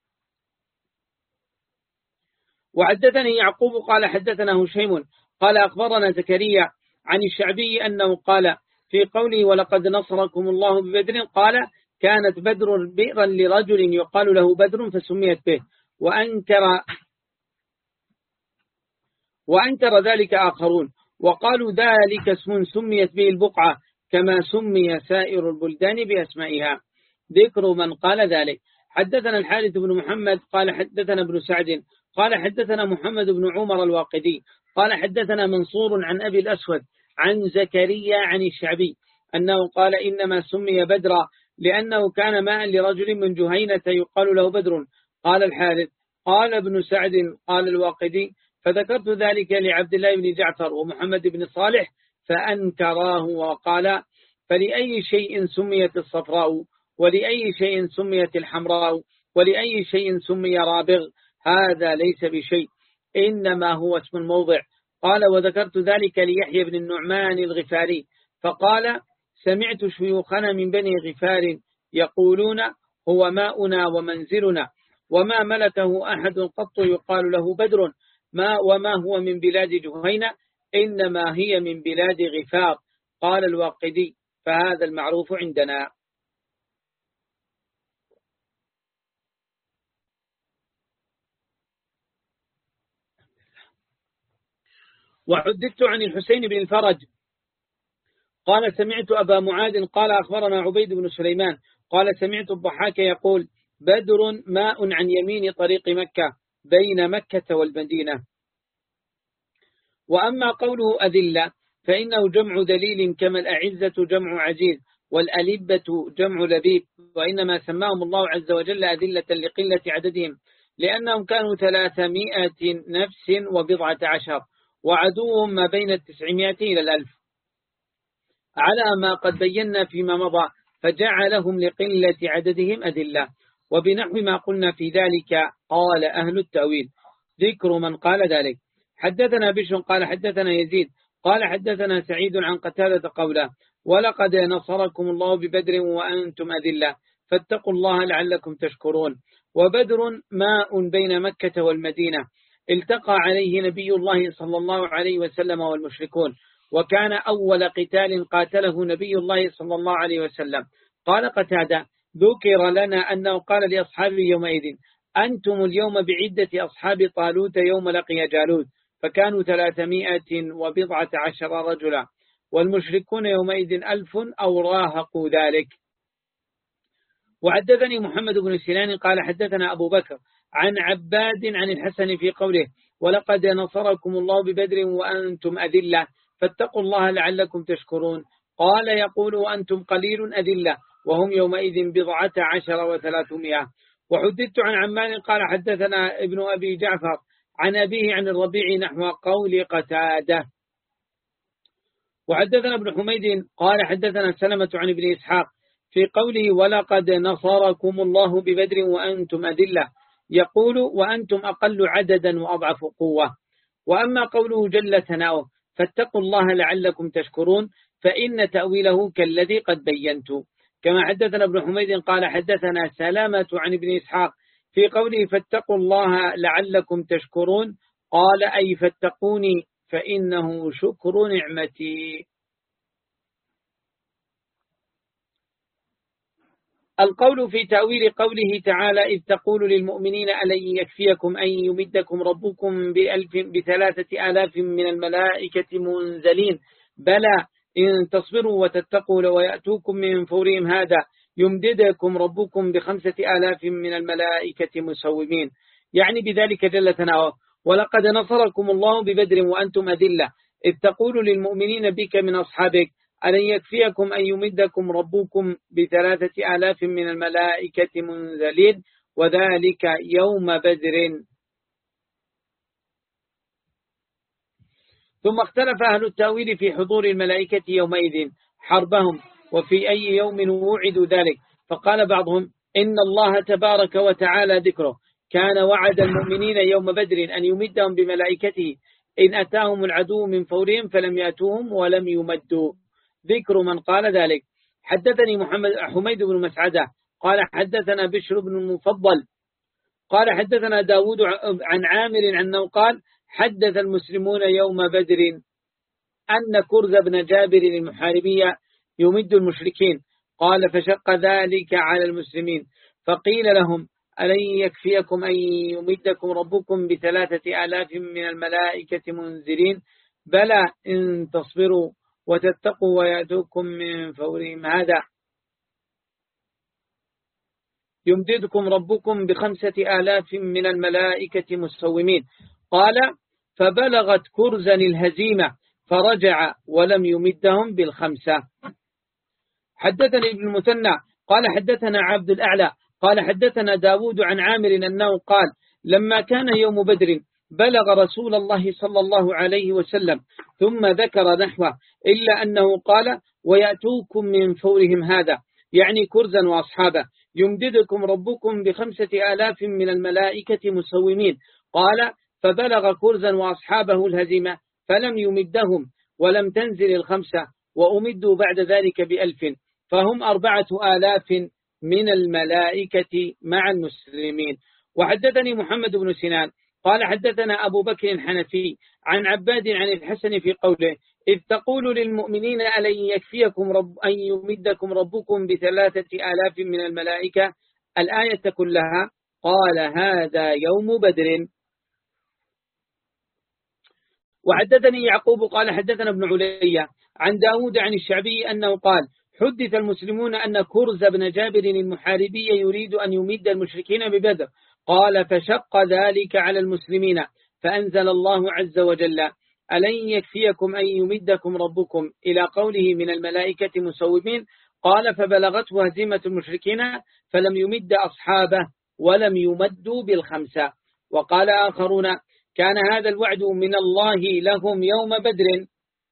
وحدثني يعقوب قال حدثنا هشيم قال أخبرنا زكريا عن الشعبي أنه قال في قوله ولقد نصركم الله ببدر قال كانت بدر بئرا لرجل يقال له بدر فسميت به، وأنكر وأنكر ذلك آخرون وقالوا ذلك اسم سميت به البقعة كما سمي سائر البلدان بأسمائها. ذكر من قال ذلك حدثنا الحارث بن محمد قال حدثنا ابن سعد قال حدثنا محمد بن عمر الواقدي قال حدثنا منصور عن أبي الأسود عن زكريا عن الشعبي أنه قال إنما سمي بدرا لأنه كان ماء لرجل من جهينة يقال له بدر. قال الحارث قال ابن سعد قال الواقدي فذكرت ذلك لعبد الله بن جعفر ومحمد بن صالح فأنكراه وقال فلأي شيء سميت الصفراء ولأي شيء سميت الحمراء ولأي شيء سمي رابغ، هذا ليس بشيء إنما هو اسم الموضع. قال وذكرت ذلك ليحيى بن النعمان الغفاري فقال سمعت شيوخنا من بني غفار يقولون هو ماؤنا ومنزلنا وما ملكه أحد قط يقال له بدر ما وما هو من بلاد جهينة إنما هي من بلاد غفار. قال الواقدي فهذا المعروف عندنا. وحدثت عن الحسين بن الفرج قال سمعت أبا معاذ قال أخبرنا عبيد بن سليمان قال سمعت الضحاك يقول بدر ماء عن يمين طريق مكة بين مكة والمدينة. وأما قوله أذلة فإنه جمع دليل كما الأعزة جمع عزيز والألبة جمع لبيب، وإنما سماهم الله عز وجل أذلة لقلة عددهم لأنهم كانوا ثلاثمائة نفس وبضعة عشر وعدوهم ما بين التسعمائة إلى الألف على ما قد بينا فيما مضى، فجعلهم لقلة عددهم أذلة. وبنحو ما قلنا في ذلك قال أهل التأويل. ذكر من قال ذلك حدثنا بشر قال حدثنا يزيد قال حدثنا سعيد عن قتادة قوله ولقد نصركم الله ببدر وأنتم أذلة فاتقوا الله لعلكم تشكرون. وبدر ماء بين مكة والمدينة التقى عليه نبي الله صلى الله عليه وسلم والمشركون، وكان أول قتال قاتله نبي الله صلى الله عليه وسلم. قال قتادة ذكر لنا أنه قال لأصحابه يومئذ أنتم اليوم بعدة أصحاب طالوت يوم لقي جالوت، فكانوا ثلاثمائة وبضعة عشر رجلا، والمشركون يومئذ ألف أو راهقوا ذلك. وحدثني محمد بن سنان قال حدثنا أبو بكر عن عباد عن الحسن في قوله ولقد نصركم الله ببدر وأنتم أذلة فاتقوا الله لعلكم تشكرون. قال يقول وأنتم قليل أذلة وهم يومئذ بضعة عشر وثلاثمائة. وحدثت عن عمان قال حدثنا ابن أبي جعفر عن أبيه عن الربيع نحو قول قتادة. وحدثنا ابن حميد قال حدثنا سلمة عن ابن إسحاق في قوله ولقد نصركم الله ببدر وأنتم أذلة يقول وأنتم أقل عددا وأضعف قوة. وأما قوله جل ثناؤه فاتقوا الله لعلكم تشكرون فإن تأويله كالذي قد بينت. كما حدثنا ابن حميد قال حدثنا سلامة عن ابن إسحاق في قوله فاتقوا الله لعلكم تشكرون قال أي فاتقوني فإنه شكر نعمتي. القول في تأويل قوله تعالى إذ تقول للمؤمنين ألن يكفيكم أن يمدكم ربكم بألف بثلاثة آلاف من الملائكة منزلين بلى إن تصبروا وتتقوا ويأتوكم من فورهم هذا يمددكم ربكم بخمسة آلاف من الملائكة مسومين، يعني بذلك جل ثناؤه ولقد نصركم الله ببدر وأنتم أذلة إذ تقول للمؤمنين بك من أصحابك ألن يكفيكم أن يمدكم ربكم بثلاثة آلاف من الملائكة منزلين وذلك يوم بدر. ثم اختلف أهل التأويل في حضور الملائكة يومئذ حربهم وفي أي يوم وعدوا ذلك، فقال بعضهم إن الله تبارك وتعالى ذكره كان وعد المؤمنين يوم بدر أن يمدهم بملائكته إن أتاهم العدو من فورهم فلم يأتوهم ولم يمدوا. ذكر من قال ذلك. حدثني محمد حميد بن مسعدة قال حدثنا بشر بن المفضل قال حدثنا داود عن عامر أنه قال حدث المسلمون يوم بدر أن كرز بن جابر المحاربية يمد المشركين، قال فشق ذلك على المسلمين فقيل لهم ألن يكفيكم أن يمدكم ربكم بثلاثة آلاف من الملائكة منزلين بلى إن تصبروا وتتقوا ويأتوكم من فورهم هذا يمددكم ربكم بخمسة آلاف من الملائكة مسومين. قال فبلغت كرزا الهزيمة فرجع ولم يمدهم بالخمسة. حدثني ابن المثنى قال حدثنا عبد الأعلى قال حدثنا داود عن عامر أنه قال لما كان يوم بدر بلغ رسول الله صلى الله عليه وسلم ثم ذكر نحوه إلا أنه قال ويأتوكم من فورهم هذا يعني كرزا وأصحابه يمددكم ربكم بخمسة آلاف من الملائكة مسومين. قال فبلغ كرزا وأصحابه الهزيمة فلم يمدهم ولم تنزل الخمسة وأمدوا بعد ذلك بألف فهم أربعة آلاف من الملائكة مع المسلمين. وحدثني محمد بن سنان قال حدثنا أبو بكر الحنفي عن عباد عن الحسن في قوله إذ تقول للمؤمنين ألن يكفيكم رب أن يمدكم ربكم بثلاثة آلاف من الملائكة الآية كلها قال هذا يوم بدر. وحدثني يعقوب قال حدثنا ابن عليا عن داود عن الشعبي أنه قال حدث المسلمون أن كرز بن جابر المحاربي يريد أن يمد المشركين ببدر، قال فشق ذلك على المسلمين فأنزل الله عز وجل ألن يكفيكم أن يمدكم ربكم إلى قوله من الملائكة مسومين. قال فبلغته هزيمة المشركين فلم يمد أصحابه ولم يمدوا بالخمسة. وقال آخرون كان هذا الوعد من الله لهم يوم بدر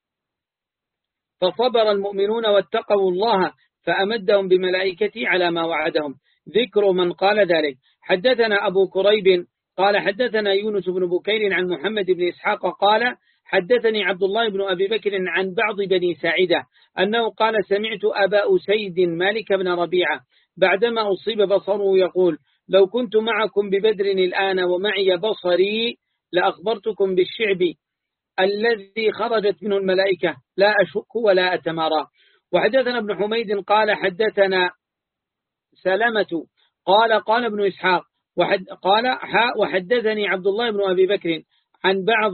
فصبر المؤمنون واتقوا الله فأمدهم بملائكته على ما وعدهم. ذكر من قال ذلك. حدثنا أبو كريب قال حدثنا يونس بن بكير عن محمد بن إسحاق قال حدثني عبد الله بن أبي بكر عن بعض بني ساعدة أنه قال سمعت أبا أسيد مالك بن ربيعة بعدما أصيب بصره يقول لو كنت معكم ببدر الآن ومعي بصري لأخبرتكم بالشعب الذي خرجت منه الملائكة لا أشك ولا أتمارى. وحدثنا ابن حميد قال حدثنا سلمة قال قال ابن إسحاق وحد قال وحدثني عبد الله بن أبي بكر عن بعض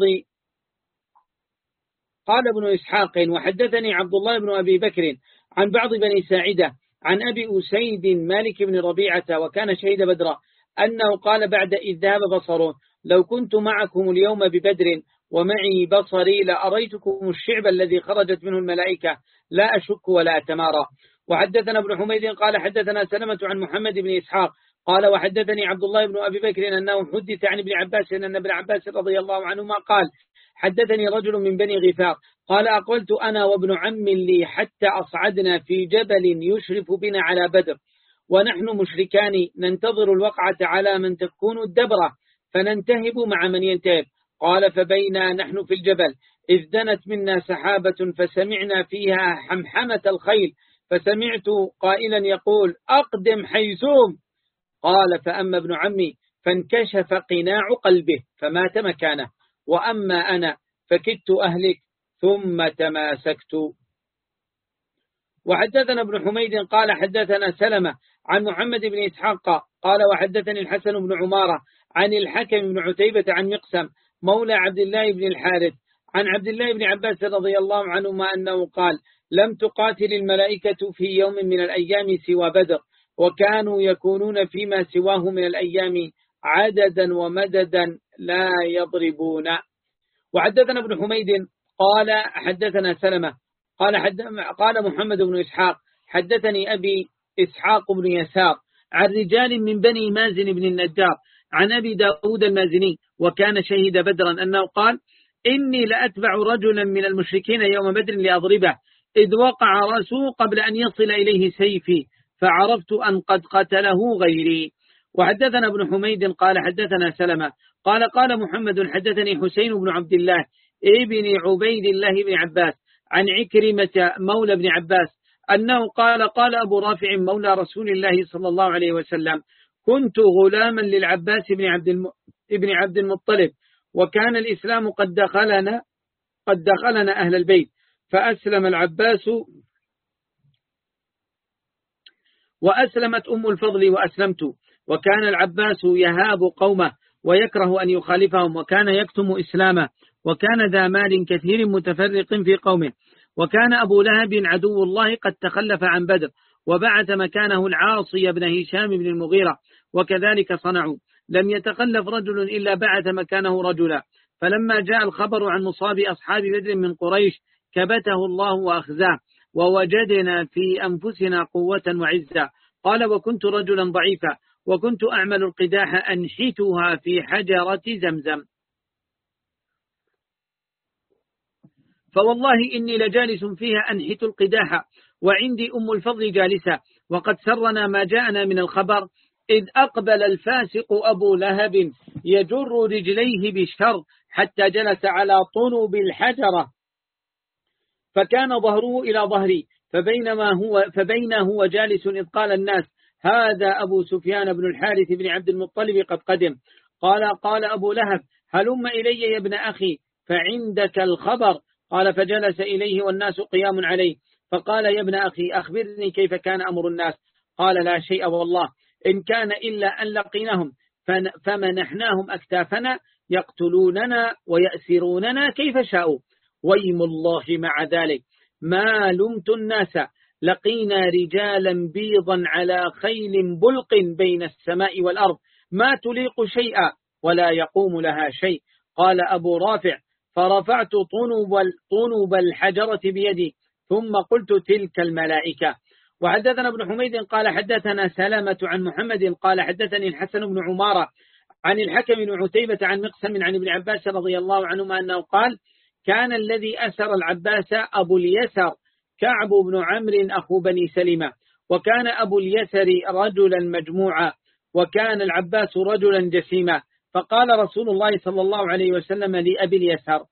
قال ابن إسحاق وحدثني عبد الله بن أبي بكر عن بعض بني ساعدة عن أبي أسيد مالك بن ربيعة وكان شهيد بدرا أنه قال بعد إذ ذهب بصره لو كنت معكم اليوم ببدر ومعي بصري لأريتكم الشعب الذي خرجت منه الملائكة لا أشك ولا أتمارى. وحدثنا ابن حميد قال حدثنا سلمة عن محمد بن إسحاق قال وحدثني عبد الله بن أبي بكر أنه حدث عن ابن عباس أن ابن عباس رضي الله عنهما قال حدثني رجل من بني غفار قال أقلت أنا وابن عم لي حتى أصعدنا في جبل يشرف بنا على بدر ونحن مشركان ننتظر الوقعة على من تكون الدبرة فننتهب مع من ينتهب. قال فبينا نحن في الجبل إذ دنت منا سحابة فسمعنا فيها حمحمة الخيل فسمعت قائلا يقول أقدم حيثوم. قال فأما ابن عمي فانكشف قناع قلبه فمات مكانه وأما أنا فكدت أهلك ثم تماسكت. وحدثنا ابن حميد قال حدثنا سلمة عن محمد بن إسحاق قال وحدثني الحسن بن عمارة عن الحكم بن عتيبة عن مقسم مولى عبد الله بن الحارث عن عبد الله بن عباس رضي الله عنهما أنه قال لم تقاتل الملائكة في يوم من الأيام سوى بدر وكانوا يكونون فيما سواه من الأيام عددا ومددا لا يضربون. وحدثنا ابن حميد قال حدثنا سلمة قال, حد قال محمد بن إسحاق حدثني أبي إسحاق بن يسار عن رجال من بني مازن بن النجار عن أبي داود المازني وكان شهيد بدرا أنه قال إني لأتبع رجلا من المشركين يوم بدر لأضربه إذ وقع رأسه قبل أن يصل إليه سيفي فعرفت أن قد قتله غيري. وحدثنا ابن حميد قال حدثنا سلمة قال قال محمد حدثني حسين بن عبد الله ابن عبيد الله بن عباس عن عكرمة مولى بن عباس أنه قال قال أبو رافع مولى رسول الله صلى الله عليه وسلم كنت غلاما للعباس بن عبد الم... ابن عبد المطلب وكان الإسلام قد دخلنا قد دخلنا أهل البيت فأسلم العباس وأسلمت أم الفضل وأسلمت وكان العباس يهاب قومه ويكره أن يخالفهم وكان يكتم إسلامه وكان ذا مال كثير متفرق في قومه وكان أبو لهب عدو الله قد تخلف عن بدر وبعث مكانه العاصي بن هشام بن المغيرة وكذلك صنعوا لم يتخلف رجل إلا بعث مكانه رجلا فلما جاء الخبر عن مصاب أصحاب بدر من قريش كبته الله وأخزاه ووجدنا في أنفسنا قوة وعزة. قال وكنت رجلا ضعيفا وكنت أعمل القداح أنحتها في حجرة زمزم فوالله إني لجالس فيها أنحت القداح وعندي أم الفضل جالسة وقد سرنا ما جاءنا من الخبر إذ أقبل الفاسق أبو لهب يجر رجليه بالشر حتى جلس على طنوب الحجرة فكان ظهره إلى ظهري فبينما هو فبينه هو جالس إذ قال الناس هذا أبو سفيان بن الحارث بن عبد المطلب قد قدم. قال قال أبو لهب هلم إلي يا ابن أخي فعندك الخبر. قال فجلس إليه والناس قيام عليه فقال يا ابن أخي أخبرني كيف كان أمر الناس. قال لا شيء والله إن كان إلا أن لقيناهم فمنحناهم أكتافنا يقتلوننا ويأسروننا كيف شاءوا ويم الله مع ذلك ما لمت الناس لقينا رجالا بيضا على خيل بلق بين السماء والأرض ما تليق شيئا ولا يقوم لها شيء. قال أبو رافع فرفعت طنوب, طنوب الحجرة بيدي ثم قلت تلك الملائكة. وحدثنا ابن حميد قال حدثنا سلامة عن محمد قال حدثني الحسن بن عمارة عن الحكم بن عتيبة عن مقسم عن ابن عباس رضي الله عنهما أنه قال كان الذي أسر العباس أبو اليسر كعب بن عمرو أخو بني سلمة وكان أبو اليسر رجلا مجموعا وكان العباس رجلا جسيما فقال رسول الله صلى الله عليه وسلم لأبي اليسر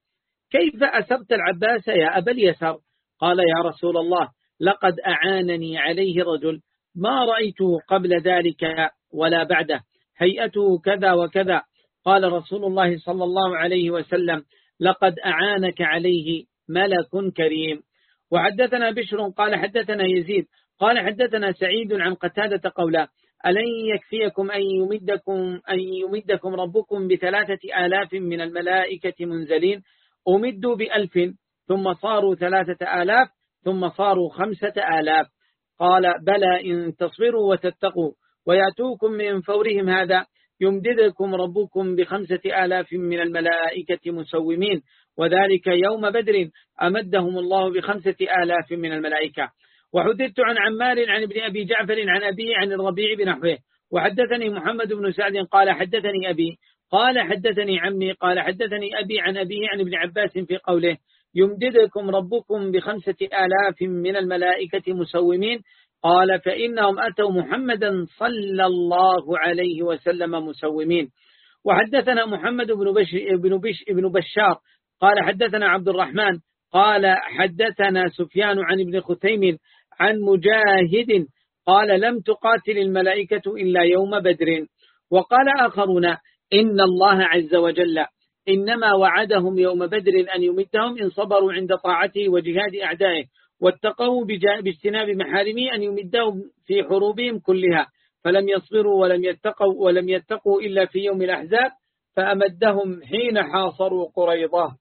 كيف أسرت العباس يا أبا اليسر؟ قال يا رسول الله لقد أعانني عليه رجل ما رأيته قبل ذلك ولا بعده، هيئته كذا وكذا. قال رسول الله صلى الله عليه وسلم لقد أعانك عليه ملك كريم. وحدثنا بشر قال حدثنا يزيد قال حدثنا سعيد عن قتادة قولا ألن يكفيكم أن يمدكم, أن يمدكم ربكم بثلاثة آلاف من الملائكة منزلين؟ أمدوا بألف ثم صاروا ثلاثة آلاف ثم صاروا خمسة آلاف. قال بلى إن تصبروا وتتقوا ويأتوكم من فورهم هذا يمددكم ربكم بخمسة آلاف من الملائكة مسومين، وذلك يوم بدر أمدهم الله بخمسة آلاف من الملائكة. وحدثت عن عمار عن ابن أبي جعفر عن أبي عن الربيع بنحوه. وحدثني محمد بن سعد قال حدثني أبي قال حدثني عمي قال حدثني أبي عن أبي عن ابن عباس في قوله يمددكم ربكم بخمسة آلاف من الملائكة مسومين. قال فإنهم أتوا محمدا صلى الله عليه وسلم مسومين. وحدثنا محمد بن بشر بن بش بن بشار قال حدثنا عبد الرحمن قال حدثنا سفيان عن ابن ختيم عن مجاهد قال لم تقاتل الملائكة إلا يوم بدر. وقال آخرون إن الله عز وجل إنما وعدهم يوم بدر أن يمدهم إن صبروا عند طاعته وجهاد أعدائه واتقوا باجتناب محارمه أن يمدهم في حروبهم كلها، فلم يصبروا ولم يتقوا ولم يتقوا إلا في يوم الأحزاب فأمدهم حين حاصروا قريظة.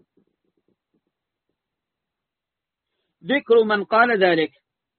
ذكر من قال ذلك.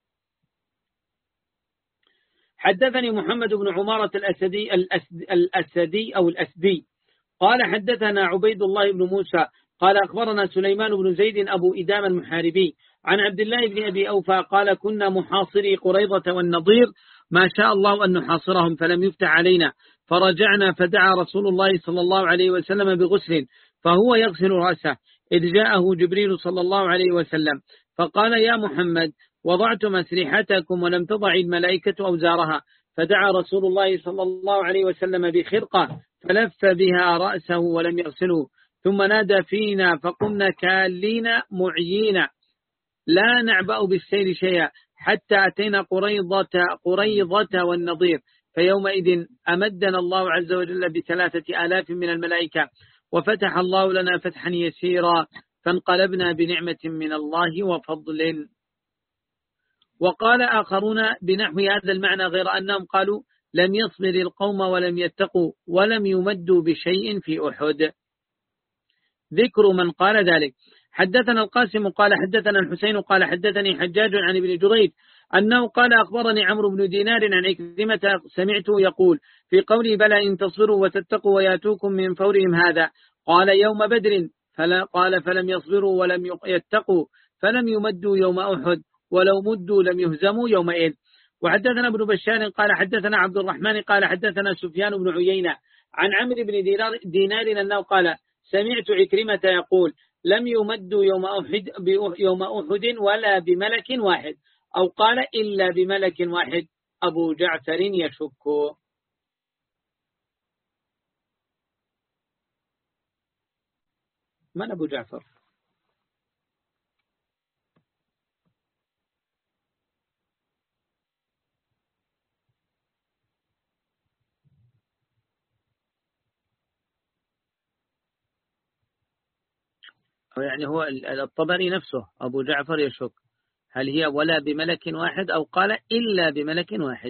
حدثني محمد بن عمارة الأسدي, الأسدي أو الأسدي قال حدثنا عبيد الله بن موسى قال أخبرنا سليمان بن زيد أبو إدام المحاربي عن عبد الله بن أبي أوفى قال كنا محاصري قريظة والنضير ما شاء الله أن نحاصرهم فلم يفتح علينا، فرجعنا فدعا رسول الله صلى الله عليه وسلم بغسل فهو يغسل رأسه إذ جاءه جبريل صلى الله عليه وسلم فقال يا محمد وضعتم أسلحتكم ولم تضع الملائكة أوزارها، فدعا رسول الله صلى الله عليه وسلم بخرقة فلف بها رأسه ولم يغسله، ثم نادى فينا فقمنا كالين معيين لا نعبأ بالسير شيئا حتى أتينا قريضة, قريضة والنضير، فيومئذ أمدنا الله عز وجل بثلاثة آلاف من الملائكة وفتح الله لنا فتحا يسيرا فانقلبنا بنعمة من الله وفضل. وقال آخرون بنحو هذا المعنى غير أنهم قالوا لم يصبر القوم ولم يتقوا ولم يمدوا بشيء في أحد. ذكر من قال ذلك. حدثنا القاسم قال حدثنا الحسين قال حدثني حجاج عن ابن جريج أنه قال أخبرني عمرو بن دينار عن عكرمة سمعته يقول في قولي بلى إن تصبروا وتتقوا وياتوكم من فورهم هذا قال يوم بدر فلا قال فلم يصبروا ولم يتقوا فلم يمدوا يوم أحد ولو مدوا لم يهزموا يومئذ. وحدثنا ابن بشار قال حدثنا عبد الرحمن قال حدثنا سفيان بن عيينة عن عمرو بن دينار أنه قال سمعت عكرمة يقول لم يمدوا يوم أحد, يوم أحد ولا بملك واحد، أو قال إلا بملك واحد. أبو جعفر يشك. من أبو جعفر؟ يعني هو الطبري نفسه أبو جعفر يشك هل هي ولا بملك واحد أو قال إلا بملك واحد.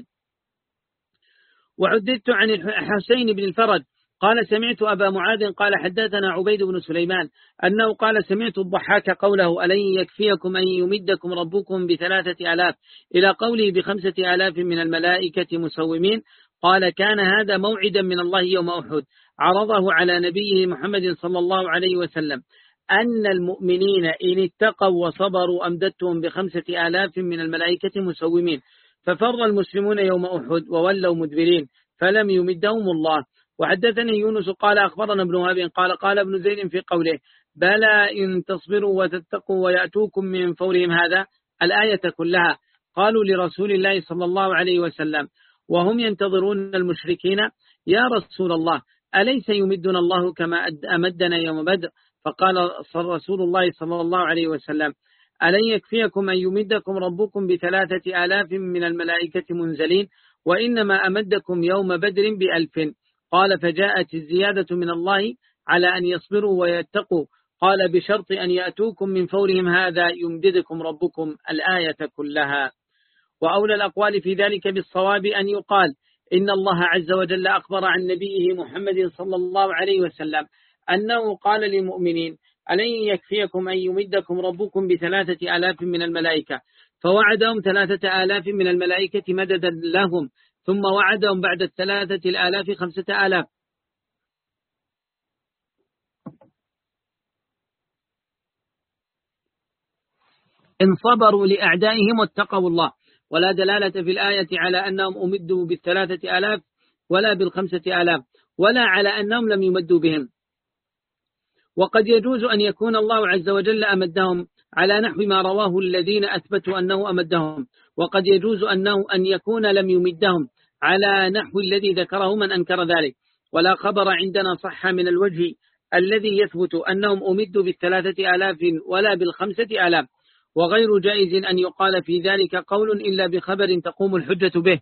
وعددت عن الحسين بن الفرج قال سمعت أبا معاذ قال حدثنا عبيد بن سليمان أنه قال سمعت الضحاك قوله ألن يكفيكم أن يمدكم ربكم بثلاثة آلاف إلى قوله بخمسة آلاف من الملائكة مسومين. قال كان هذا موعدا من الله يوم أحد عرضه على نبيه محمد صلى الله عليه وسلم أن المؤمنين إن اتقوا وصبروا أمددتهم بخمسة آلاف من الملائكة مسومين، ففر المسلمون يوم أحد وولوا مدبرين فلم يمدهم الله. وحدثني يونس قال أخبرنا ابن وهب قال قال ابن زيد في قوله بلى إن تصبروا وتتقوا ويأتوكم من فورهم هذا الآية كلها قالوا لرسول الله صلى الله عليه وسلم وهم ينتظرون المشركين يا رسول الله أليس يمدنا الله كما أمدنا يوم بدر؟ فقال رسول الله صلى الله عليه وسلم: ألن يكفيكم أن يمدكم ربكم بثلاثة آلاف من الملائكة منزلين، وإنما أمدكم يوم بدر بألف. قال: فجاءت الزيادة من الله على أن يصبروا ويتقوا. قال: بشرط أن يأتوكم من فورهم هذا يمددكم ربكم الآية كلها. وأولى الأقوال في ذلك بالصواب أن يقال إن الله عز وجل أخبر عن نبيه محمد صلى الله عليه وسلم أنه قال للمؤمنين: ألن يكفيكم أن يمدكم ربكم بثلاثة آلاف من الملائكة، فوعدهم ثلاثة آلاف من الملائكة مددا لهم، ثم وعدهم بعد الثلاثة الآلاف خمسة آلاف. إن صبروا لأعدائهم واتقوا الله. ولا دلالة في الآية على أنهم أمدوا بالثلاثة آلاف ولا بالخمسة آلاف، ولا على أنهم لم يمدوا بهم. وقد يجوز أن يكون الله عز وجل أمدهم على نحو ما رواه الذين أثبتوا أنه أمدهم، وقد يجوز أنه أن يكون لم يمدهم على نحو الذي ذكره من أنكر ذلك. ولا خبر عندنا صح من الوجه الذي يثبت أنهم أمدوا بالثلاثة آلاف ولا بالخمسة آلاف، وغير جائز أن يقال في ذلك قول إلا بخبر تقوم الحجة به،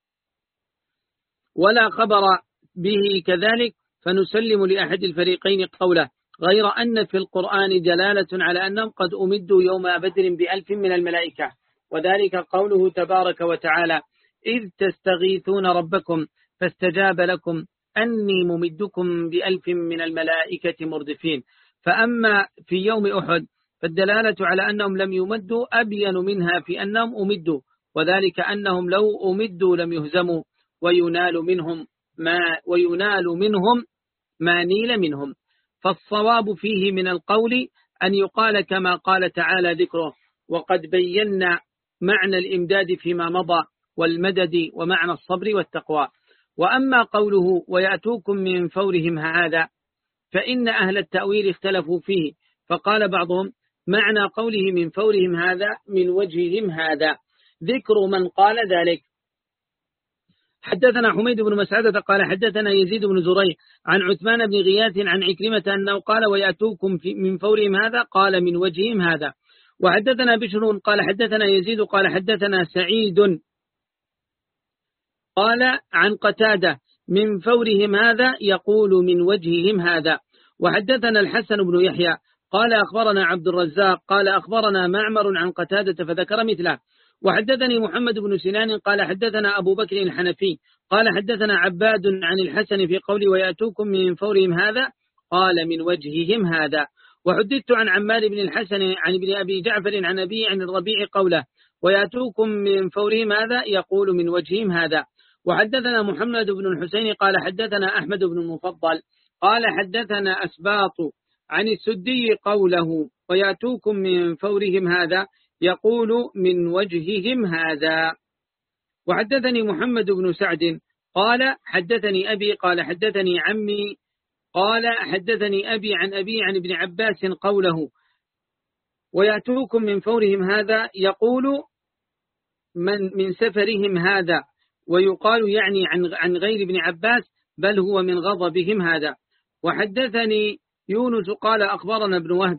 ولا خبر به كذلك فنسلم لأحد الفريقين قوله، غير أن في القرآن دلالة على أنهم قد أمدوا يوم بدر بألف من الملائكة، وذلك قوله تبارك وتعالى: إذ تستغيثون ربكم فاستجاب لكم أني ممدكم بألف من الملائكة مردفين. فأما في يوم أحد فالدلالة على أنهم لم يمدوا أبين منها في أنهم أمدوا، وذلك أنهم لو أمدوا لم يهزموا وينال منهم ما, وينال منهم ما نيل منهم. فالصواب فيه من القول أن يقال كما قال تعالى ذكره: وقد بينا معنى الإمداد فيما مضى والمدد ومعنى الصبر والتقوى. وأما قوله ويأتوكم من فورهم هذا فإن أهل التأويل اختلفوا فيه، فقال بعضهم: معنى قوله من فورهم هذا من وجههم هذا، ذكر من قال ذلك. حدثنا حميد بن مسعدة قال حدثنا يزيد بن زريع عن عثمان بن غياث عن عكرمة أنه قال: ويأتوكم من فورهم هذا، قال: من وجههم هذا. وحدثنا بشر قال حدثنا يزيد قال حدثنا سعيد قال عن قتادة: من فورهم هذا يقول من وجههم هذا. وحدثنا الحسن بن يحيى قال أخبرنا عبد الرزاق قال أخبرنا معمر عن قتادة فذكر مثله. وحدثني محمد بن سنان قال حدثنا أبو بكر الحنفي قال حدثنا عباد عن الحسن في قول ويأتوكم من فورهم هذا، قال: من وجههم هذا. وحدثت عن عمار بن الحسن عن ابن أبي جعفر عن أبي عن الربيع قوله: ويأتوكم من فورهم هذا يقول من وجههم هذا. وحدثنا محمد بن الحسين قال حدثنا أحمد بن المفضل قال حدثنا أسباط عن السدي قوله: ويأتوكم من فورهم هذا يقول من وجههم هذا. وحدثني محمد بن سعد قال حدثني أبي قال حدثني عمي قال حدثني أبي عن أبي عن ابن عباس قوله: ويأتوكم من فورهم هذا يقول من من سفرهم هذا، ويقال يعني عن عن غير ابن عباس بل هو من غضبهم هذا. وحدثني يونس قال أخبرنا ابن وهب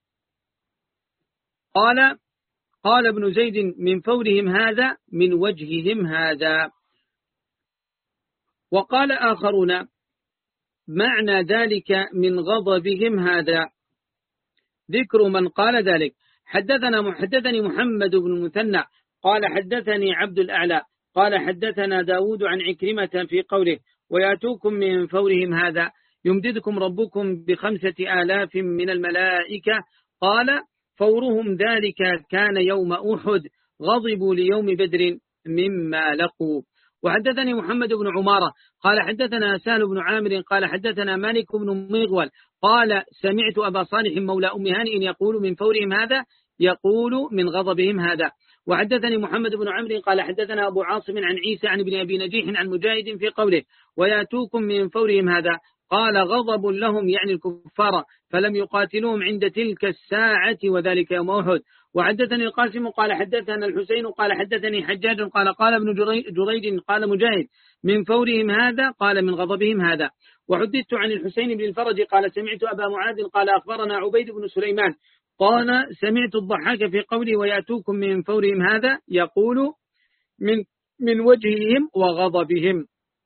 قال قال ابن زيد: من فورهم هذا من وجههم هذا. وقال آخرون: معنى ذلك من غضبهم هذا، ذكر من قال ذلك. حدثنا محدثني محمد بن المثنى قال حدثني عبد الأعلى قال حدثنا داود عن عكرمة في قوله: ويأتوكم من فورهم هذا يمددكم ربكم بخمسة آلاف من الملائكة، قال: فورهم ذلك كان يوم أحد، غضبوا ليوم بدر مما لقوا. وحدثني محمد بن عمارة قال حدثنا سهل بن عامر قال حدثنا مالك بن مغول قال: سمعت أبا صالح مولى أم هانئ يقول: من فورهم هذا يقول من غضبهم هذا. وحدثني محمد بن عمرو قال حدثنا أبو عاصم عن عيسى عن ابن أبي نجيح عن مجاهد في قوله: ويأتوكم من فورهم هذا، قال: غضب لهم يعني الكفار، فلم يقاتلوهم عند تلك الساعة وذلك يوم أحد. وحدثني القاسم قال حدثنا الحسين قال حدثني حجاج قال قال ابن جريج قال مجاهد: من فورهم هذا، قال: من غضبهم هذا. وحدثت عن الحسين بن الفرج قال سمعت أبا معاذ قال أخبرنا عبيد بن سليمان قال سمعت الضحاك في قوله ويأتوكم من فورهم هذا يقول من من وجههم وغضبهم.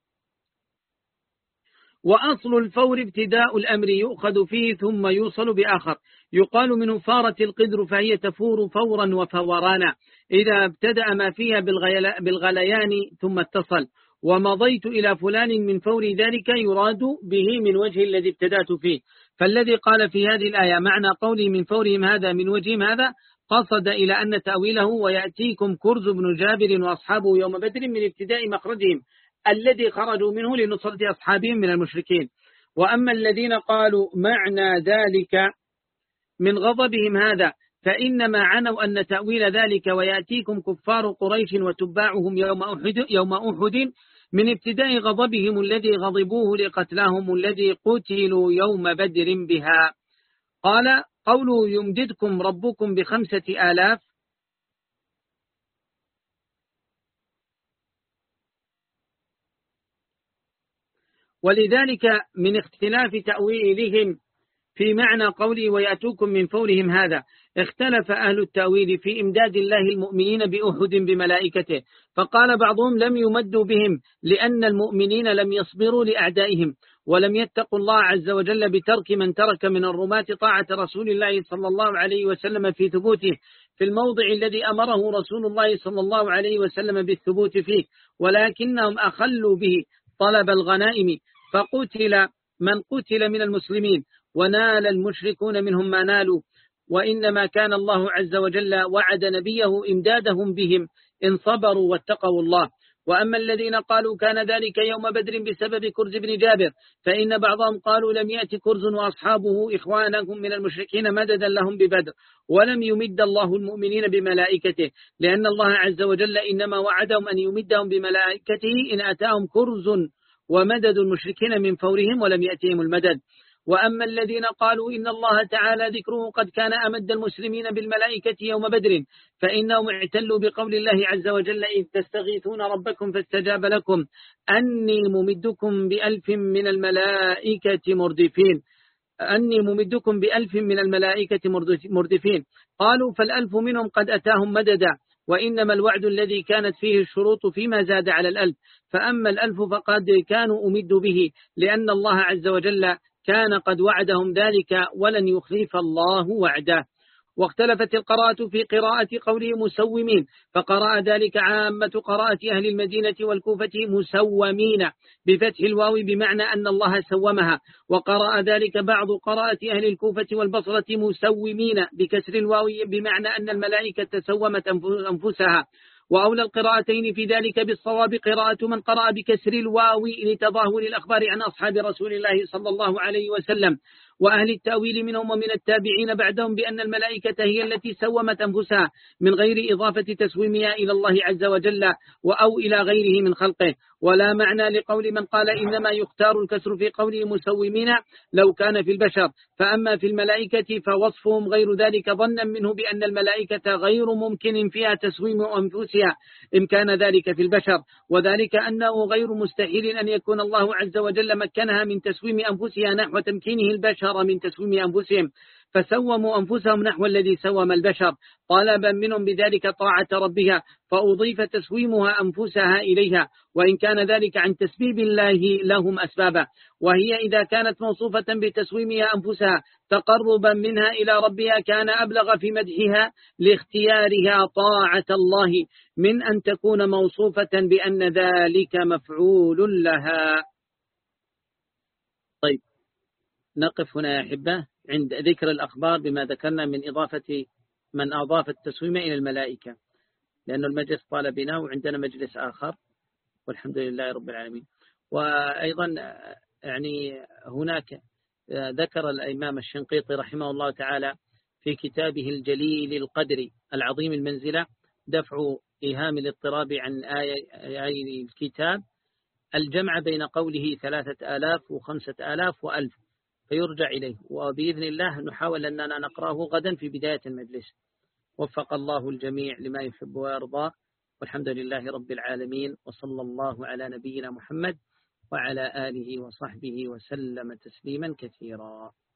وأصل الفور ابتداء الأمر يؤخذ فيه ثم يوصل بآخر، يقال منه فارت القدر فهي تفور فورا وفورانا إذا ابتدأ ما فيها بالغليان ثم اتصل. ومضيت إلى فلان من فور ذلك يراد به من وجه الذي ابتدأت فيه. فالذي قال في هذه الآية معنى قولي من فورهم هذا من وجههم هذا قصد إلى أن تأويله ويأتيكم كرز بن جابر وأصحابه يوم بدر من ابتداء مخرجهم الذي خرجوا منه لنصرة أصحابهم من المشركين. وأما الذين قالوا معنى ذلك من غضبهم هذا فإنما عنوا أن تأويل ذلك ويأتيكم كفار قريش وتباعهم يوم أحد, يوم أحد من ابتداء غضبهم الذي غضبوه لقتلاهم الذي قتلوا يوم بدر بها. قال قولوا يمددكم ربكم بخمسة آلاف ولذلك من اختلاف تأويلهم في معنى قوله ويأتوكم من فورهم هذا اختلف أهل التأويل في إمداد الله المؤمنين بأحد بملائكته، فقال بعضهم لم يمدوا بهم لأن المؤمنين لم يصبروا لأعدائهم ولم يتقوا الله عز وجل بترك من ترك من الرماة طاعة رسول الله صلى الله عليه وسلم في ثبوته في الموضع الذي أمره رسول الله صلى الله عليه وسلم بالثبوت فيه، ولكنهم أخلوا به طلب الغنائم فقتل من قتل من المسلمين ونال المشركون منهم ما نالوا، وإنما كان الله عز وجل وعد نبيه إمدادهم بهم إن صبروا واتقوا الله. وأما الذين قالوا كان ذلك يوم بدر بسبب كرز بن جابر فإن بعضهم قالوا لم يأتي كرز وأصحابه إخوانهم من المشركين مددا لهم ببدر ولم يمد الله المؤمنين بملائكته، لأن الله عز وجل إنما وعدهم أن يمدهم بملائكته إن أتاهم كرز ومدد المشركين من فورهم ولم يأتيهم المدد. وأما الذين قالوا إن الله تعالى ذكره قد كان أمد المسلمين بالملائكة يوم بدر فإنهم اعتلوا بقول الله عز وجل إذ تستغيثون ربكم فاستجاب لكم أني ممدكم بألف من الملائكة مردفين أني ممدكم بألف من الملائكة مردفين. قالوا فالألف منهم قد أتاهم مددا، وإنما الوعد الذي كانت فيه الشروط فيما زاد على الألف، فأما الألف فقد كانوا أمدوا به لأن الله عز وجل كان قد وعدهم ذلك ولن يخلف الله وعده. واختلفت القراءة في قراءة قوله مسومين، فقرأ ذلك عامة قراءة أهل المدينة والكوفة مسومين بفتح الواو بمعنى أن الله سومها، وقرأ ذلك بعض قراءة أهل الكوفة والبصرة مسومين بكسر الواو بمعنى أن الملائكة سومت أنفسها. وأولى القراءتين في ذلك بالصواب قراءة من قرأ بكسر الواو لتظاهر الأخبار عن أصحاب رسول الله صلى الله عليه وسلم وأهل التأويل منهم ومن التابعين بعدهم بأن الملائكة هي التي سومت أنفسها من غير إضافة تسويمها إلى الله عز وجل أو إلى غيره من خلقه. ولا معنى لقول من قال إنما يختار الكسر في قوله مسومين لو كان في البشر، فأما في الملائكة فوصفهم غير ذلك ظنا منه بأن الملائكة غير ممكن فيها تسويم أنفسها إن كان ذلك في البشر، وذلك أنه غير مستحيل أن يكون الله عز وجل مكنها من تسويم أنفسها نحو تمكينه البشر من تسويم أنفسهم، فسوموا أنفسهم نحو الذي سوم البشر طالبا منهم بذلك طاعة ربها فأضيف تسويمها أنفسها إليها، وإن كان ذلك عن تسبيب الله لهم أسبابا. وهي إذا كانت موصوفة بتسويمها أنفسها تقربا منها إلى ربها كان أبلغ في مدحها لاختيارها طاعة الله من أن تكون موصوفة بأن ذلك مفعول لها. طيب نقف هنا يا أحبة عند ذكر الأخبار بما ذكرنا من إضافة من أضاف التسويم إلى الملائكة، لأن المجلس طال بنا وعندنا مجلس آخر والحمد لله رب العالمين. وأيضا يعني هناك ذكر الإمام الشنقيطي رحمه الله تعالى في كتابه الجليل القدر العظيم المنزلة دفع إيهام الاضطراب عن آي الكتاب الجمع بين قوله ثلاثة آلاف وخمسة آلاف وألف فيرجع إليه، وبإذن الله نحاول أننا نقرأه غدا في بداية المجلس. وفق الله الجميع لما يحب ويرضى، والحمد لله رب العالمين، وصلى الله على نبينا محمد وعلى آله وصحبه وسلم تسليما كثيرا.